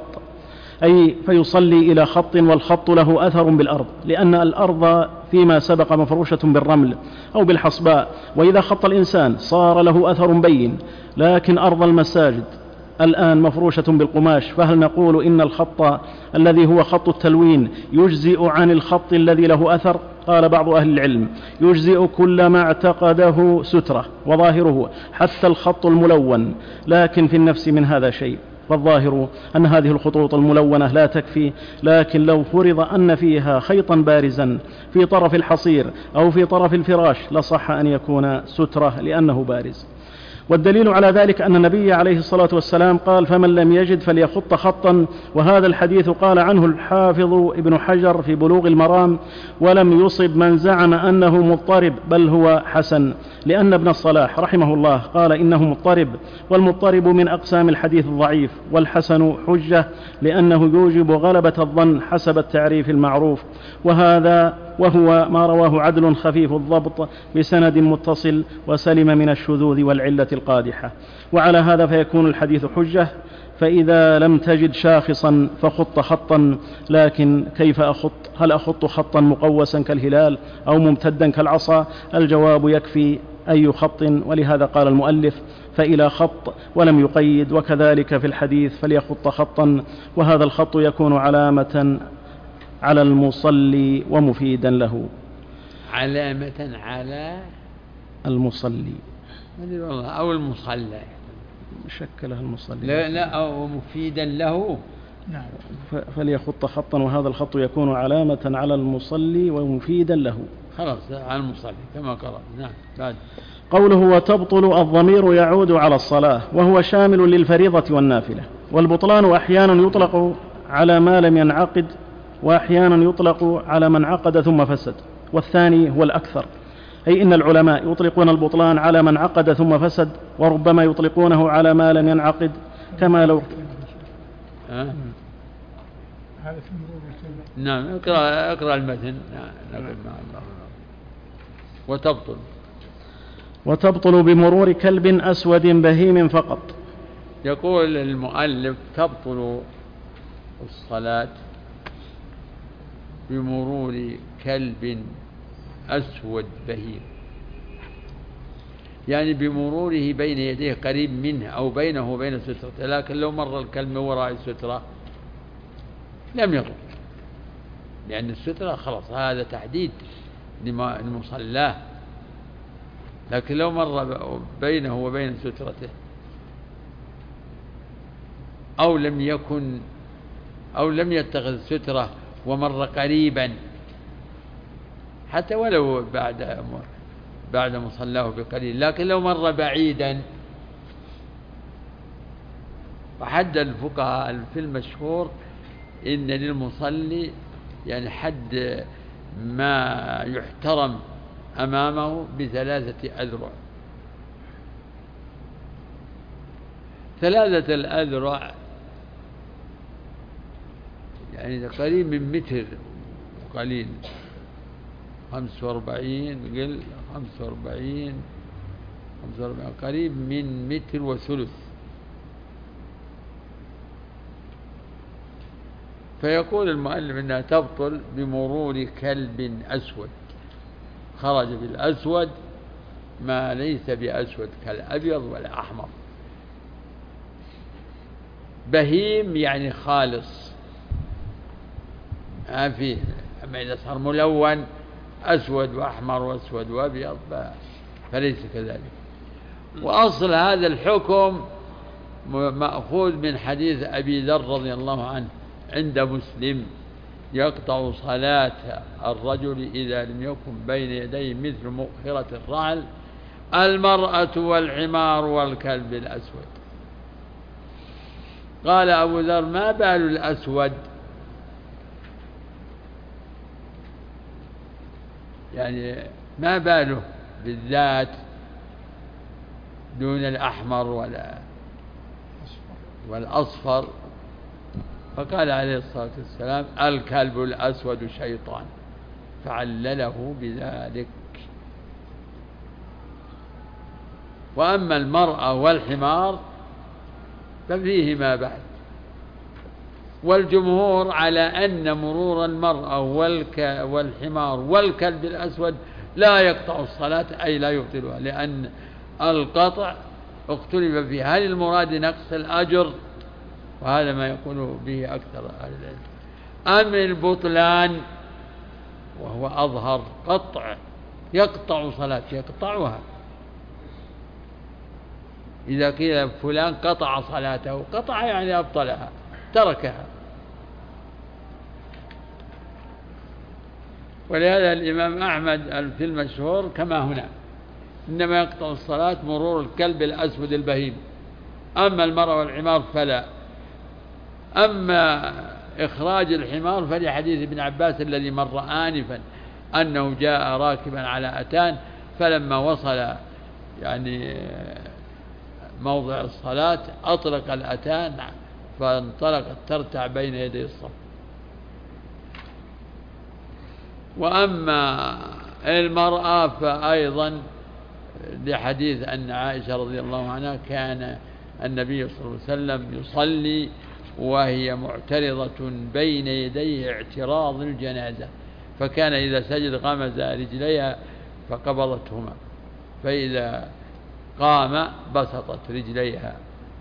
A: أي فيصلي إلى خط، والخط له أثر بالأرض، لأن الأرض فيما سبق مفروشة بالرمل أو بالحصباء، وإذا خط الإنسان صار له أثر بين. لكن أرض المساجد الآن مفروشة بالقماش، فهل نقول إن الخط الذي هو خط التلوين يجزئ عن الخط الذي له أثر؟ قال بعض أهل العلم يجزئ كل ما اعتقده سترة وظاهره حتى الخط الملون، لكن في النفس من هذا شيء. فالظاهر أن هذه الخطوط الملونة لا تكفي، لكن لو فرض أن فيها خيطا بارزا في طرف الحصير أو في طرف الفراش لصح أن يكون سترة لأنه بارز. والدليل على ذلك أن النبي عليه الصلاة والسلام قال فمن لم يجد فليخط خطا، وهذا الحديث قال عنه الحافظ ابن حجر في بلوغ المرام ولم يصب من زعم أنه مضطرب، بل هو حسن، لأن ابن الصلاح رحمه الله قال إنه مضطرب، والمضطرب من أقسام الحديث الضعيف، والحسن حجة لأنه يوجب غلبة الظن حسب التعريف المعروف، وهذا وهو ما رواه عدل خفيف الضبط بسند متصل وسلم من الشذوذ والعلة القادحة. وعلى هذا فيكون الحديث حجة. فإذا لم تجد شاخصا فخط خطا، لكن كيف أخط؟ هل أخط خطا مقوسا كالهلال أو ممتدا كالعصا؟ الجواب يكفي أي خط، ولهذا قال المؤلف فإلى خط ولم يقيد. وكذلك في الحديث فليخط خطا، وهذا الخط يكون علامة على المصلي ومفيدا له.
B: علامة على
A: المصلي
B: أو المصلى
A: شكلها المصلي
B: لا لا أو مفيدا له.
A: نعم. فليخط خطا، وهذا الخط يكون علامة على المصلي ومفيدا له.
B: خلاص على المصلي كما قرأ. نعم. بعد
A: قوله وتبطل الضمير يعود على الصلاة، وهو شامل للفريضة والنافلة. والبطلان أحيانا يطلق على ما لم ينعقد، وأحيانا يطلق على من عقد ثم فسد، والثاني هو الأكثر، أي إن العلماء يطلقون البطلان على من عقد ثم فسد، وربما يطلقونه على ما لم ينعقد، كما لو
B: أه؟ نعم. اقرأ اقرأ المتن. نعم. وتبطل
A: وتبطل بمرور كلب أسود بهيم فقط.
B: يقول المؤلف تبطل الصلاة بمرور كلب أسود بهيم، يعني بمروره بين يديه قريب منه أو بينه وبين السترة، لكن لو مر الكلب وراء السترة لم يضر، لأن السترة خلاص هذا تحديد لمصلاه، لكن لو مر بينه وبين سترته أو لم يكن أو لم يتخذ سترة ومر قريبا حتى ولو بعد بعد مصلاه بقليل، لكن لو مر بعيدا، وحد الفقهاء في المشهور إن للمصلي يعني حد ما يحترم أمامه بثلاثة أذرع. ثلاثة الأذرع يعني قريب من متر وقليل، خمس واربعين قل خمس واربعين خمس واربعين قريب من متر وثلث. فيقول المؤلف إنها تبطل بمرور كلب أسود، خرج بالأسود ما ليس بأسود كالأبيض ولا أحمر. بهيم يعني خالص، ما فيه، أما إذا صار ملون أسود وأحمر وأسود وأبيض فليس كذلك. وأصل هذا الحكم مأخوذ من حديث أبي ذر رضي الله عنه عند مسلم: يقطع صلاة الرجل إذا لم يكن بين يديه مثل مؤخرة الرعل المرأة والحمار والكلب الأسود. قال أبو ذر: ما بال الأسود؟ يعني ما باله بالذات دون الأحمر ولا والأصفر؟ فقال عليه الصلاة والسلام: الكلب الأسود شيطان، فعلله بذلك. وأما المرأة والحمار ففيهما بعد، والجمهور على أن مرور المرأة والحمار والكلب الأسود لا يقطع الصلاة، أي لا يبطلها، لأن القطع اختلف فيه هل المراد نقص الأجر، وهذا ما يقول به أكثر أهل العلم، أم البطلان، وهو أظهر قطع يقطع صلاة، يقطعها. إذا قيل فلان قطع صلاته، قطع يعني أبطلها، تركها. ولهذا الإمام أحمد في المشهور كما هنا: إنما يقطع الصلاة مرور الكلب الأسود البهيم، أما المرأة والحمار فلا. أما إخراج الحمار فلحديث ابن عباس الذي مر آنفا أنه جاء راكبا على أتان، فلما وصل يعني موضع الصلاة أطلق الأتان فانطلقت ترتع بين يدي الصف. وأما المرأة فأيضا لحديث أن عائشة رضي الله عنها كان النبي صلى الله عليه وسلم يصلي وهي معترضة بين يديه اعتراض الجنازة، فكان إذا سجد غمز رجليها فقبضتهما، فإذا قام بسطت رجليها.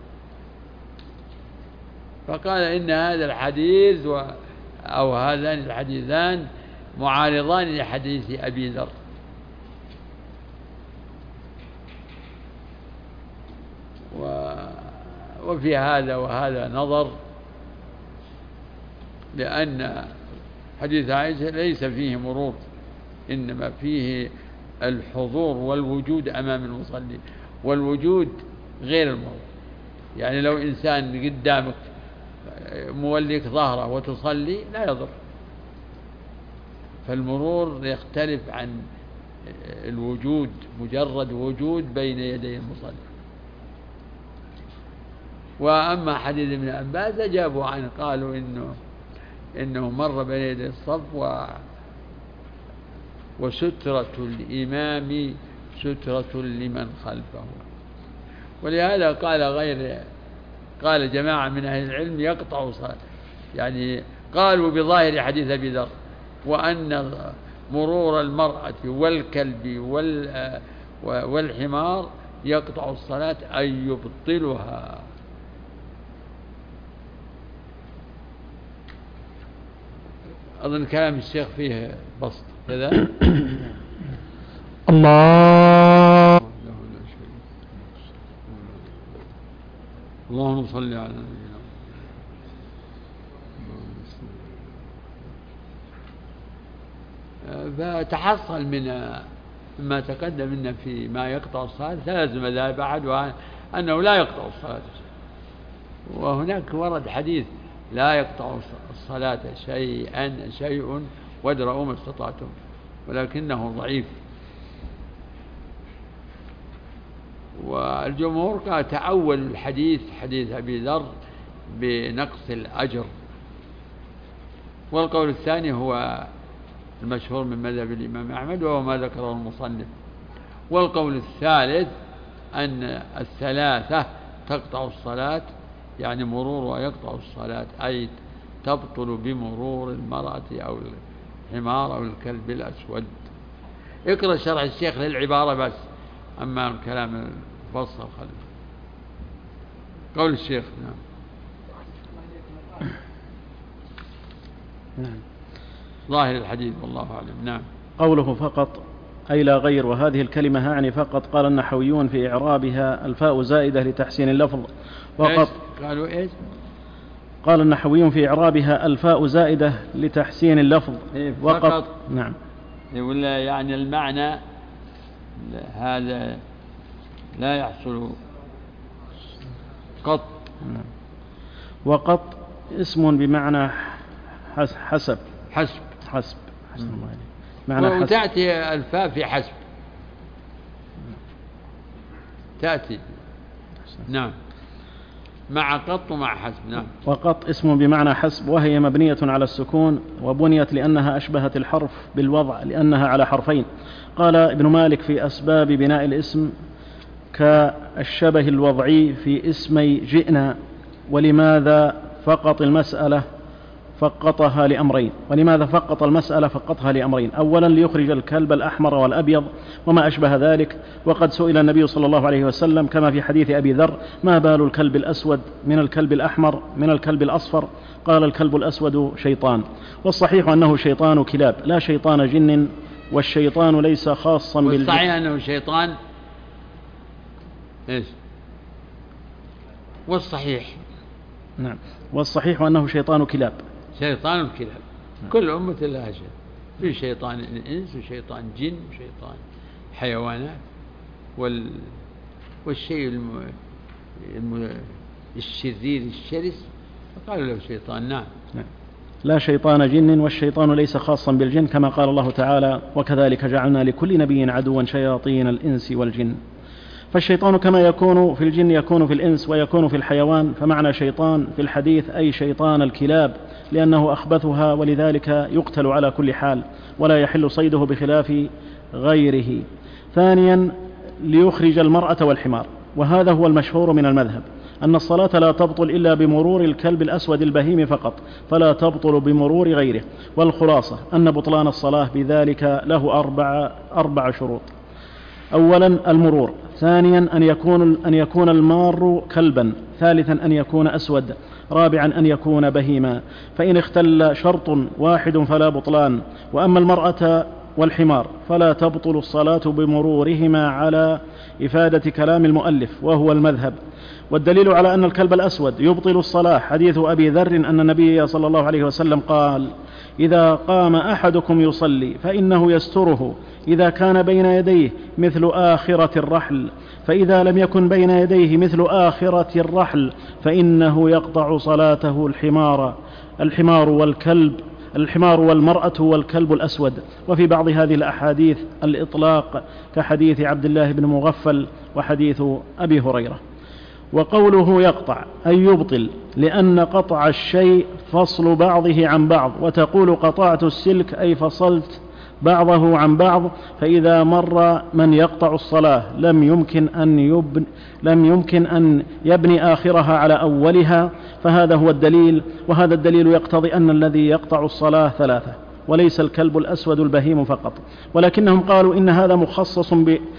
B: فقال إن هذا الحديث و أو هذان الحديثان معارضان لحديث أبي ذر. و... وفي هذا وهذا نظر، لأن حديث عائشة ليس فيه مرور، إنما فيه الحضور والوجود أمام المصلي، والوجود غير المرور. يعني لو إنسان قدامك موليك ظهره وتصلي لا يضر، فالمرور يختلف عن الوجود، مجرد وجود بين يدي المصلي. وأما حديث ابن عباس أجابوا عنه، قالوا إنه إنه مر بين يدي الصف و وسترة الإمام سترة لمن خلفه. ولهذا قال غير قال جماعة من أهل العلم يقطع صلاة، يعني قالوا بظاهر حديث أبي ذر، وأن مرور المرأة والكلب والحمار يقطع الصلاة أي يبطلها. أظن كلام الشيخ فيه بسط كذا.
C: الله
B: اللهم صل على نبينا. فتحصل من ما تقدم منا في ما يقطع الصلاة ثلاث مذاهب، أحدها أنه لا يقطع الصلاة، وهناك ورد حديث لا يقطع الصلاة شيئا شيء وادرؤوا ما استطعتم، ولكنه ضعيف. والجمهور قال تأول الحديث حديث أبي ذر بنقص الأجر، والقول الثاني هو المشهور من مذهب الإمام أحمد وهو ما ذكره المصنف. والقول الثالث أن الثلاثة تقطع الصلاة، يعني مرور ويقطع الصلاة، أي تبطل بمرور المرأة أو الحمار أو الكلب الأسود. اقرأ شرح الشيخ للعبارة بس، أما الكلام الفصل خلف قول الشيخ.
A: نعم.
B: ظاهر الحديث والله أعلم. نعم.
A: قوله فقط أي لا غير، وهذه الكلمة أعني فقط. قال النحويون في إعرابها الفاء زائدة لتحسين اللفظ فقط.
B: قالوا إيش؟
A: قال النحويون في إعرابها الفاء زائدة لتحسين اللفظ
B: فقط.
A: نعم.
B: ولا يعني المعنى هذا لا يحصل قط.
A: نعم. وقط اسم بمعنى حسب
B: حسب
A: حسب حسن الله عليك. معنى حسب.
B: وتأتي الفاء في حسب تأتي نعم مع قط ومع حسب. نعم.
A: وقط اسم بمعنى حسب، وهي مبنية على السكون، وبنيت لأنها أشبهت الحرف بالوضع لأنها على حرفين. قال ابن مالك في أسباب بناء الاسم: كالشبه الوضعي في اسمي جئنا. ولماذا فقط المسألة فقطها لأمرين ولماذا فقط المسألة فقطها لأمرين: أولا ليخرج الكلب الأحمر والأبيض وما أشبه ذلك، وقد سئل النبي صلى الله عليه وسلم كما في حديث أبي ذر: ما بال الكلب الأسود من الكلب الأحمر من الكلب الأصفر؟ قال: الكلب الأسود شيطان. والصحيح أنه شيطان كلاب لا شيطان جن، والشيطان ليس خاصا بالجن.
B: والصحيح أنه شيطان إيش؟ والصحيح
A: نعم والصحيح أنه شيطان كلاب
B: شيطان الكلاب. كل أمة لها شيء، في شيطان الإنس وشيطان جن وشيطان حيوانات، وال... والشيء الم... الم... الشرير الشرس فقالوا له شيطان. نعم.
A: نعم. لا شيطان جن، والشيطان ليس خاصا بالجن، كما قال الله تعالى: وكذلك جعلنا لكل نبي عدوا شياطين الإنس والجن. فالشيطان كما يكون في الجن يكون في الإنس ويكون في الحيوان. فمعنى شيطان في الحديث أي شيطان الكلاب، لأنه أخبثها، ولذلك يقتل على كل حال ولا يحل صيده بخلاف غيره. ثانيا ليخرج المرأة والحمار، وهذا هو المشهور من المذهب، أن الصلاة لا تبطل إلا بمرور الكلب الأسود البهيم فقط، فلا تبطل بمرور غيره. والخلاصة أن بطلان الصلاة بذلك له أربع, أربع شروط: أولا المرور، ثانيا أن يكون, أن يكون المار كلبا، ثالثا أن يكون أسود، رابعا أن يكون بهيما، فإن اختل شرط واحد فلا بطلان. وأما المرأة والحمار فلا تبطل الصلاة بمرورهما على إفادة كلام المؤلف وهو المذهب. والدليل على أن الكلب الأسود يبطل الصلاة حديث أبي ذر أن النبي صلى الله عليه وسلم قال: إذا قام أحدكم يصلي فإنه يستره إذا كان بين يديه مثل آخرة الرحل، فإذا لم يكن بين يديه مثل آخرة الرحل فإنه يقطع صلاته الحمار الحمار والكلب الحمار والمرأة والكلب الأسود. وفي بعض هذه الأحاديث الإطلاق كحديث عبد الله بن مغفل وحديث أبي هريرة. وقوله يقطع أي يبطل، لأن قطع الشيء فصل بعضه عن بعض، وتقول قطعت السلك أي فصلت بعضه عن بعض. فإذا مر من يقطع الصلاة لم يمكن أن يبن لم يمكن أن يبني آخرها على أولها، فهذا هو الدليل. وهذا الدليل يقتضي أن الذي يقطع الصلاة ثلاثة، وليس الكلب الأسود البهيم فقط. ولكنهم قالوا إن هذا مخصص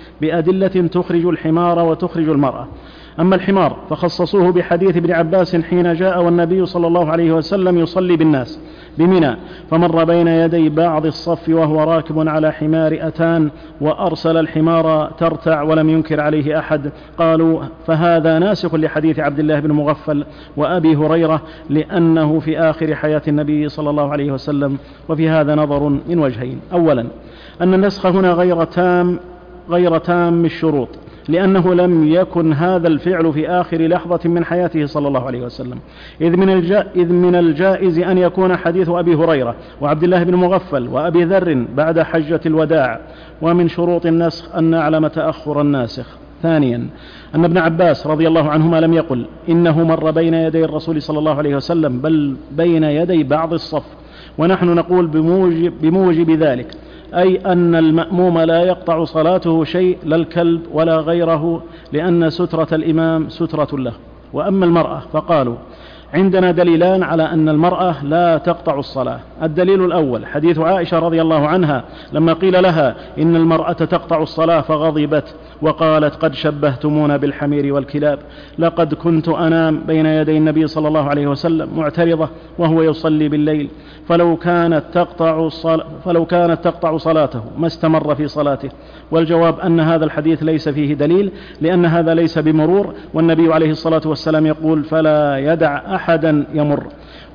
A: بأدلة تخرج الحمار وتخرج المرأة. أما الحمار فخصصوه بحديث ابن عباس حين جاء والنبي صلى الله عليه وسلم يصلي بالناس بمنى، فمر بين يدي بعض الصف وهو راكب على حمار أتان، وأرسل الحمار ترتع ولم ينكر عليه أحد. قالوا: فهذا ناسخ لحديث عبد الله بن مغفل وأبي هريرة، لأنه في آخر حياة النبي صلى الله عليه وسلم. وفي هذا نظر من وجهين: أولا أن النسخ هنا غير تام غير تام الشروط، لأنه لم يكن هذا الفعل في آخر لحظة من حياته صلى الله عليه وسلم، إذ من, الجا إذ من الجائز أن يكون حديث أبي هريرة وعبد الله بن مغفل وأبي ذر بعد حجة الوداع. ومن شروط النسخ أن نعلم تأخر الناسخ. ثانيا أن ابن عباس رضي الله عنهما لم يقل إنه مر بين يدي الرسول صلى الله عليه وسلم، بل بين يدي بعض الصف، ونحن نقول بموجب, بموجب ذلك، أي أن المأموم لا يقطع صلاته شيء، لا الكلب ولا غيره، لأن سترة الإمام سترة له. وأما المرأة فقالوا: عندنا دليلان على أن المرأة لا تقطع الصلاة. الدليل الأول حديث عائشة رضي الله عنها لما قيل لها إن المرأة تقطع الصلاة فغضبت وقالت: قد شبهتمونا بالحمير والكلاب، لقد كنت أنام بين يدي النبي صلى الله عليه وسلم معترضة وهو يصلي بالليل، فلو كانت تقطع الصلاة فلو كانت تقطع صلاته ما استمر في صلاته. والجواب أن هذا الحديث ليس فيه دليل، لأن هذا ليس بمرور، والنبي عليه الصلاة والسلام يقول: فلا يدع أحدا يمر.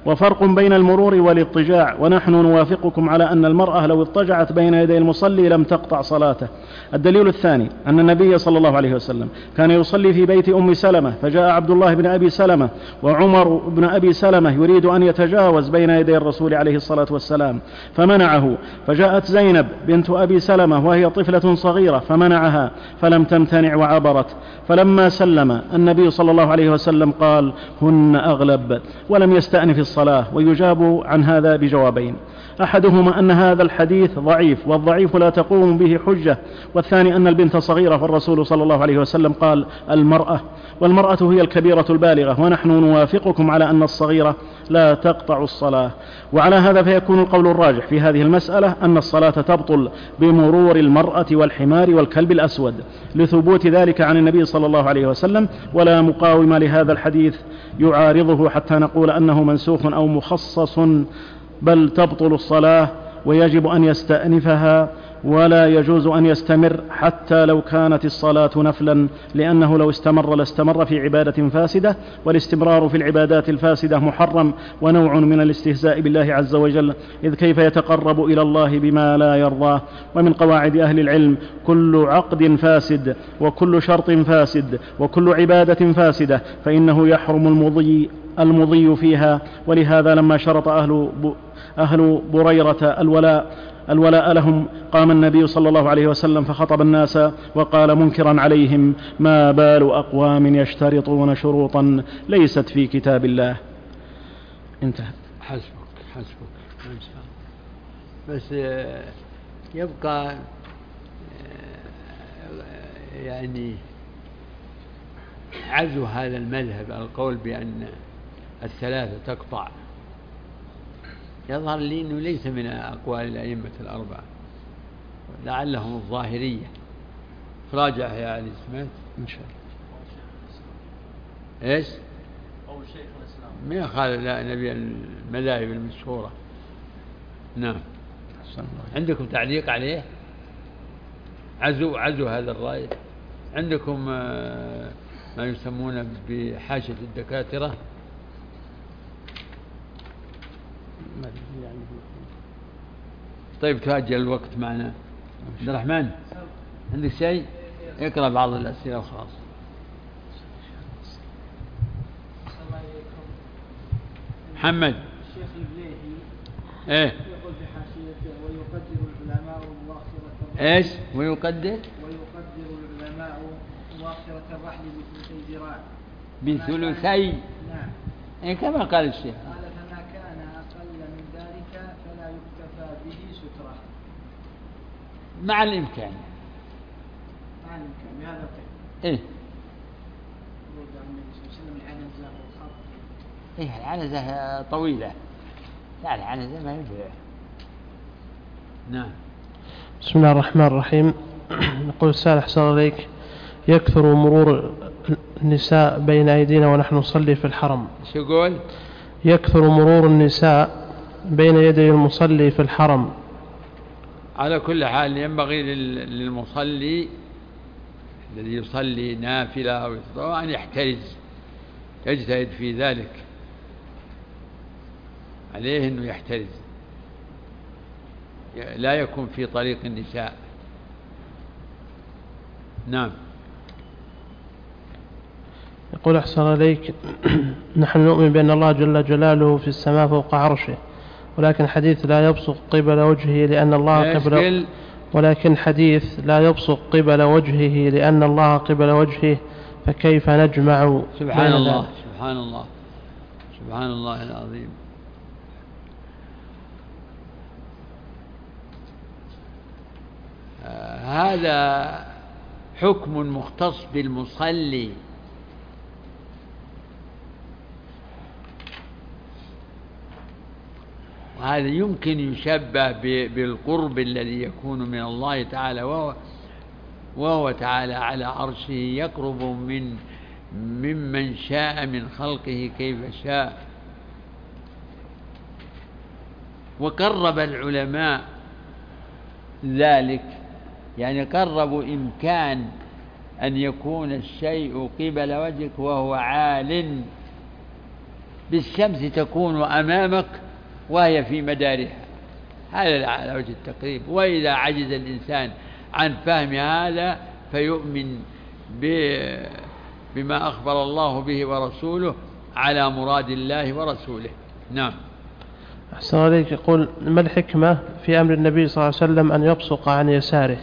A: وفرق بين المرور والاضطجاع، ونحن نوافقكم على أن المرأة لو اضطجعت بين يدي المصلي لم تقطع صلاته. الدليل الثاني أن النبي صلى الله عليه وسلم كان يصلي في بيت أم سلمة، فجاء عبد الله بن أبي سلمة وعمر بن أبي سلمة يريد أن يتجاوز بين يدي الرسول عليه الصلاة والسلام فمنعه، فجاءت زينب بنت أبي سلمة وهي طفلة صغيرة فمنعها فلم تمتنع وعبرت، فلما سلم النبي صلى الله عليه وسلم قال: هن أغلب، ولم يستأنف الصلاة. ويجاب عن هذا بجوابين: أحدهما أن هذا الحديث ضعيف، والضعيف لا تقوم به حجة، والثاني أن البنت صغيرة، فالرسول صلى الله عليه وسلم قال: المرأة، والمرأة هي الكبيرة البالغة، ونحن نوافقكم على أن الصغيرة لا تقطع الصلاة. وعلى هذا فيكون القول الراجح في هذه المسألة أن الصلاة تبطل بمرور المرأة والحمار والكلب الأسود، لثبوت ذلك عن النبي صلى الله عليه وسلم، ولا مقاوم لهذا الحديث يعارضه حتى نقول أنه منسوخ أو مخصص، بل تبطل الصلاة ويجب أن يستأنفها، ولا يجوز أن يستمر حتى لو كانت الصلاة نفلا، لأنه لو استمر لاستمر في عبادة فاسدة، والاستمرار في العبادات الفاسدة محرم ونوع من الاستهزاء بالله عز وجل، إذ كيف يتقرب إلى الله بما لا يرضاه. ومن قواعد أهل العلم: كل عقد فاسد، وكل شرط فاسد، وكل عبادة فاسدة، فإنه يحرم المضي المضي فيها. ولهذا لما شرط أهل أهل بريرة الولاء الولاء لهم قام النبي صلى الله عليه وسلم فخطب الناس وقال منكرا عليهم: ما بال أقوام يشترطون شروطا ليست في كتاب الله. انتهى.
B: حسبك حسبك. بس يبقى يعني عزو هذا المذهب القول بأن الثلاثة تقطع، يظهر لي أنه ليس من أقوال الأئمة الأربعة، لعلهم الظاهرية. راجع يا علي سمعت إن شاء الله. إيش؟ أو شيخ الإسلام ما قال لا نبي المذاهب المشهورة. نعم. عندكم تعليق عليه؟ عزو عزو هذا الرأي. عندكم ما يسمونه بحاشية الدكاترة؟ طيب تواجه الوقت معنا. عبد الرحمن عندك شيء؟ اقرأ بعض الأسئلة وخلاص. محمد
C: الشيخ البليهي
B: ايه
C: يقول في حاشيته: ويقدر العلماء مؤخرة
B: ايش ويقدر
C: ويقدر العلماء مؤخرة الرحل بثلثي ذراع
B: بثلثي.
C: نعم.
B: إيه كما قال الشيخ.
C: قال: فما كان أقل من ذلك فلا يكتفى به سترة.
B: مع الإمكان.
C: مع الإمكان بهذا القيد.
B: إيه.
C: يرجع النبي صلى الله عليه وسلم العنزة والخط.
B: إيه العنزة طويلة. لا العنزة ما ينفع. نعم.
D: بسم الله الرحمن الرحيم. يقول السائل: أحسن عليك، يكثر مرور النساء بين أيدينا ونحن نصلي في الحرم.
B: شو يقول؟
D: يكثر مرور النساء بين يدي المصلي في الحرم.
B: على كل حال ينبغي للمصلي الذي يصلي نافلة أو يتطوع أن يحترز، يجتهد في ذلك، عليه أنه يحترز، لا يكون في طريق النساء. نعم.
D: يقول: أحسن عليك، نحن نؤمن بأن الله جل جلاله في السماء فوق عرشه، ولكن حديث لا يبصق قبل وجهه لأن الله قبل ولكن حديث لا يبصق قبل وجهه لأن الله قبل وجهه، فكيف نجمع؟
B: سبحان الله سبحان الله سبحان الله العظيم. آه هذا حكم مختص بالمصلي، وهذا يمكن يشبه بالقرب الذي يكون من الله تعالى، وهو, وهو تعالى على عرشه يقرب من ممن شاء من خلقه كيف شاء. وقرب العلماء ذلك، يعني قربوا إمكان أن يكون الشيء قبل وجهك وهو عال، بالشمس تكون أمامك وهي في مدارها، هذا على وجه التقريب. وإذا عجز الإنسان عن فهم هذا فيؤمن بما أخبر الله به ورسوله على مراد الله ورسوله. نعم.
D: أحسن عليك. يقول: ما الحكمة في أمر النبي صلى الله عليه وسلم أن يبصق عن يساره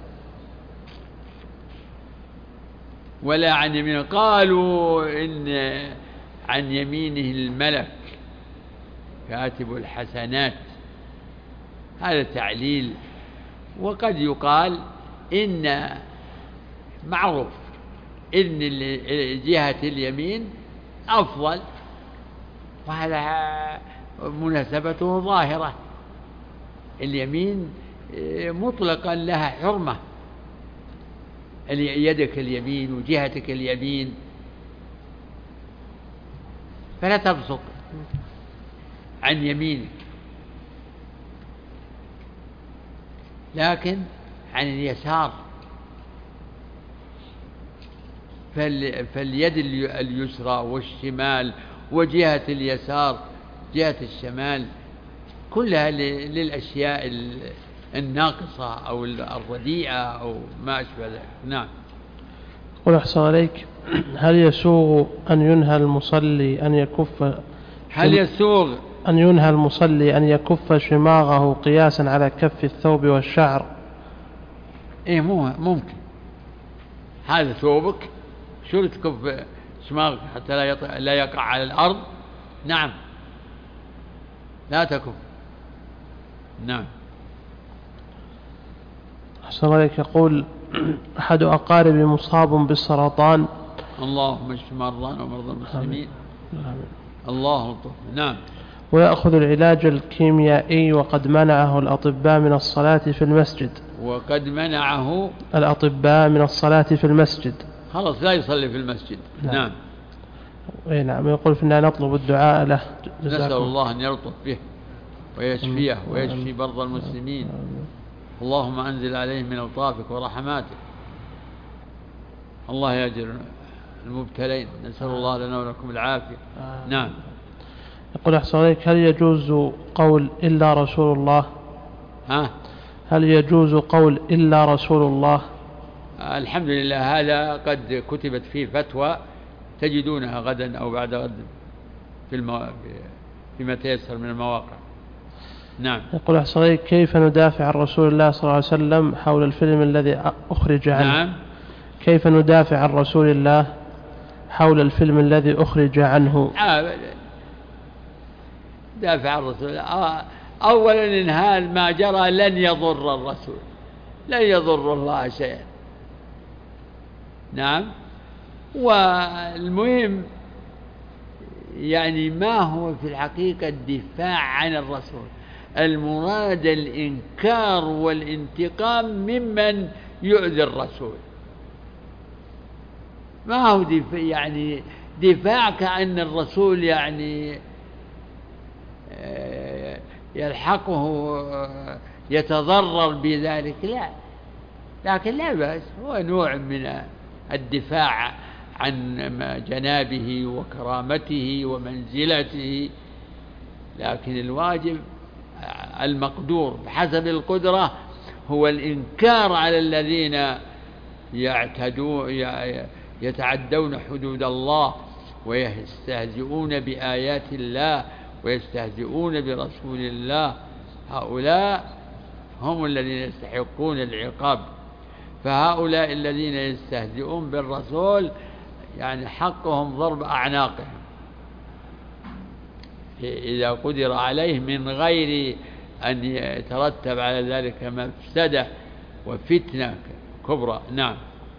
B: ولا عن يمينه؟ قالوا إن عن يمينه الملك كاتب الحسنات، هذا تعليل. وقد يقال إن معروف إن جهة اليمين أفضل، وهذا مناسبته ظاهرة. اليمين مطلقا لها حرمة، يدك اليمين وجهتك اليمين، فلا تبصق عن يمينك، لكن عن اليسار. فاليد اليسرى والشمال وجهة اليسار جهة الشمال كلها للأشياء الناقصة أو الرديئة أو ما أشبه ذلك. نعم.
D: قل أحسن عليك: هل يسوغ أن ينهى المصلي أن يكف
B: هل يسوغ
D: أن ينهى المصلي أن يكف شماغه قياسا على كف الثوب والشعر؟
B: إيه مو ممكن. هذا ثوبك، شو تكف شماغك حتى لا يطع لا يقع على الأرض؟ نعم، لا تكف. نعم.
D: أحسن عليك. يقول: أحد أقاربي مصاب بالسرطان.
B: اللهم اشف مرضانا ومرضى المسلمين. الله لطف. نعم.
D: ويأخذ العلاج الكيميائي وقد منعه الأطباء من الصلاة في المسجد.
B: وقد منعه
D: الأطباء من الصلاة في المسجد.
B: خلاص لا يصلي في المسجد. نعم. نعم.
D: أي نعم. يقول: فإننا نطلب الدعاء له.
B: نسأل الله أن يلطف به ويشفيه ويشفي مرضى المسلمين. اللهم أنزل عليهم من لطافك ورحماتك. الله يجر المبتلين. نسأل الله لنا ولكم العافية. نعم.
D: يقول: أحسن عليك: هل يجوز قول إلا رسول الله؟
B: ها؟ هل
D: يجوز قول إلا رسول الله؟
B: الحمد لله، هذا قد كتبت فيه فتوى تجدونها غدا أو بعد غد في المو... فيما تيسر من المواقع. نعم.
D: يقول: أحسن عليك: كيف ندافع عن رسول الله صلى الله عليه وسلم حول الفيلم الذي أخرج عنه؟
B: نعم. كيف
D: ندافع عن رسول الله حول الفيلم الذي أخرج عنه؟
B: آه دافع عن الرسول. آه أولا إن هذا ما جرى لن يضر الرسول، لن يضر الله شيئا. نعم. والمهم يعني ما هو في الحقيقة الدفاع عن الرسول، المراد الإنكار والانتقام ممن يؤذي الرسول. ما هو دفاع يعني دفاع كأن الرسول يعني يلحقه يتضرر بذلك، لا، لكن لا بأس، هو نوع من الدفاع عن جنابه وكرامته ومنزلته، لكن الواجب المقدور بحسب القدرة هو الإنكار على الذين يعتدون يتعدون حدود الله ويستهزئون بآيات الله ويستهزئون برسول الله. هؤلاء هم الذين يستحقون العقاب. فهؤلاء الذين يستهزئون بالرسول يعني حقهم ضرب أعناقهم إذا قدر عليه من غير أن يترتب على ذلك مفسدة وفتنة كبرى. نعم.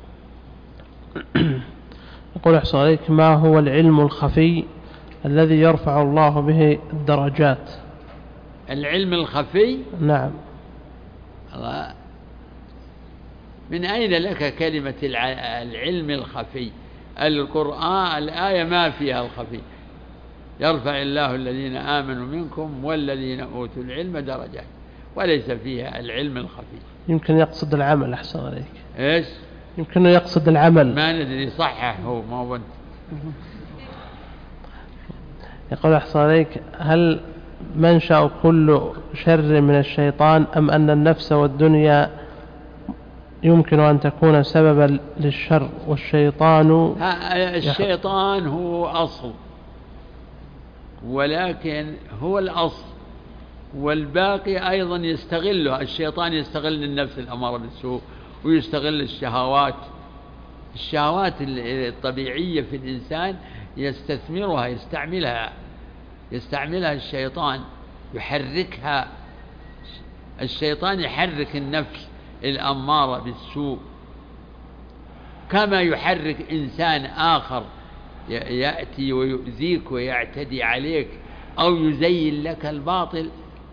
D: يقول: أحسن عليك: ما هو العلم الخفي الذي يرفع الله به الدرجات؟
B: العلم الخفي؟
D: نعم.
B: الله، من أين لك كلمة العلم الخفي؟ القرآن الآية ما فيها الخفي. يرفع الله الذين آمنوا منكم والذين أوتوا العلم درجات، وليس فيها العلم الخفي.
D: يمكن يقصد العمل. أحسن عليك.
B: إيش؟
D: يمكن يقصد العمل.
B: ما ندري، صحح هو ما هو أنت.
D: يقول أحسن عليك، هل منشأ كل شر من الشيطان أم أن النفس والدنيا يمكن أن تكون سببا للشر والشيطان؟
B: الشيطان هو أصل، ولكن هو الأصل، والباقي أيضا يستغله الشيطان. يستغل النفس الأمارة بالسوء، ويستغل الشهوات الشهوات الطبيعية في الإنسان، يستثمرها يستعملها يستعملها الشيطان، يحركها. الشيطان يحرك النفس الأمارة بالسوء كما يحرك إنسان آخر يأتي ويؤذيك ويعتدي عليك أو يزين لك الباطل.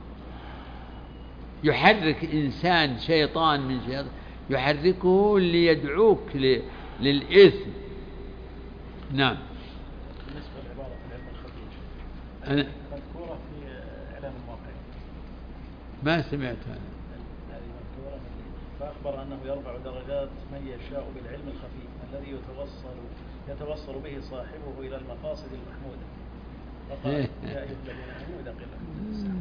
B: يحرك إنسان شيطان من شيطان يحركه ليدعوك للإثم. نعم.
A: بالنسبة لعبارة العلم الخفي مذكورة في إعلام الموقع،
B: ما سمعتها
A: هذه مذكورة، فأخبر أنه يرفع درجات من يشاء بالعلم الخفي الذي يتوصل يتوصل به صاحبه إلى المقاصد المحمودة. فقال يا أيها الذين آمنوا إذا قيل لكم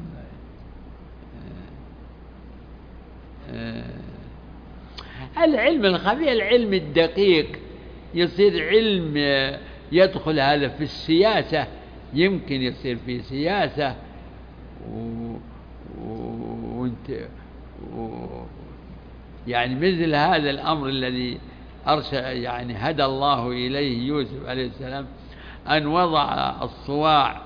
B: العلم الخفي العلم الدقيق، يصير علم يدخل هذا في السياسة، يمكن يصير في سياسة و... و... و... يعني مثل هذا الأمر الذي أرشد يعني هدى الله إليه يوسف عليه السلام، أن وضع الصواع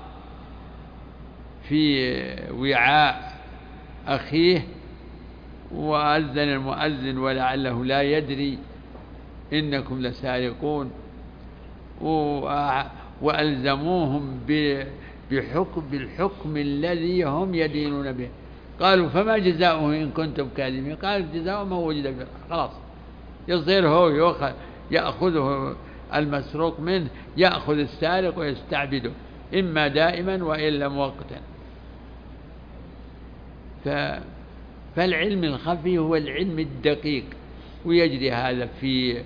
B: في وعاء أخيه، وأذن المؤذن ولعله لا يدري إنكم لسارقون، وألزموهم بحكم بالحكم الذي هم يدينون به. قالوا فما جزاؤه إن كنتم كاذبين؟ قال جزاؤه ما وجد به. خلاص يصير هو يأخذه المسروق منه، يأخذ السارق ويستعبده، إما دائما وإلا مؤقتا. ف فالعلم الخفي هو العلم الدقيق، ويجري هذا في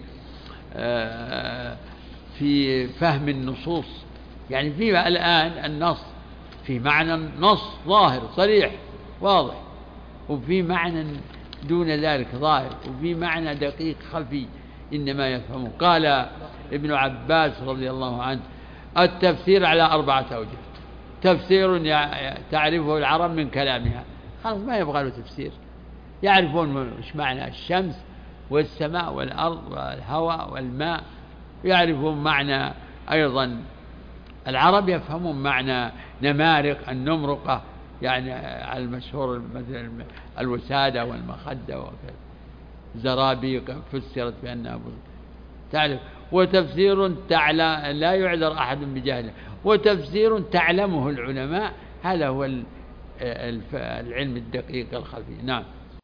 B: في فهم النصوص. يعني في الآن النص في معنى نص ظاهر صريح واضح، وفي معنى دون ذلك ظاهر، وفي معنى دقيق خفي إنما يفهمه. قال ابن عباس رضي الله عنه التفسير على أربعة أوجه: تفسير تعرفه العرب من كلامها، خلاص ما يبغى له تفسير، يعرفون ايش معنى الشمس والسماء والأرض والهواء والماء، يعرفون معنى أيضا العرب يفهمون معنى نمارق النمرقة، يعني على المشهور مثل الوسادة والمخدة وكذا، زرابيق فسرت بأنها تعرف. وتفسير تعلم لا يعذر أحد بجهله، وتفسير تعلمه العلماء، هذا هو العلم الدقيق الخفي. نعم.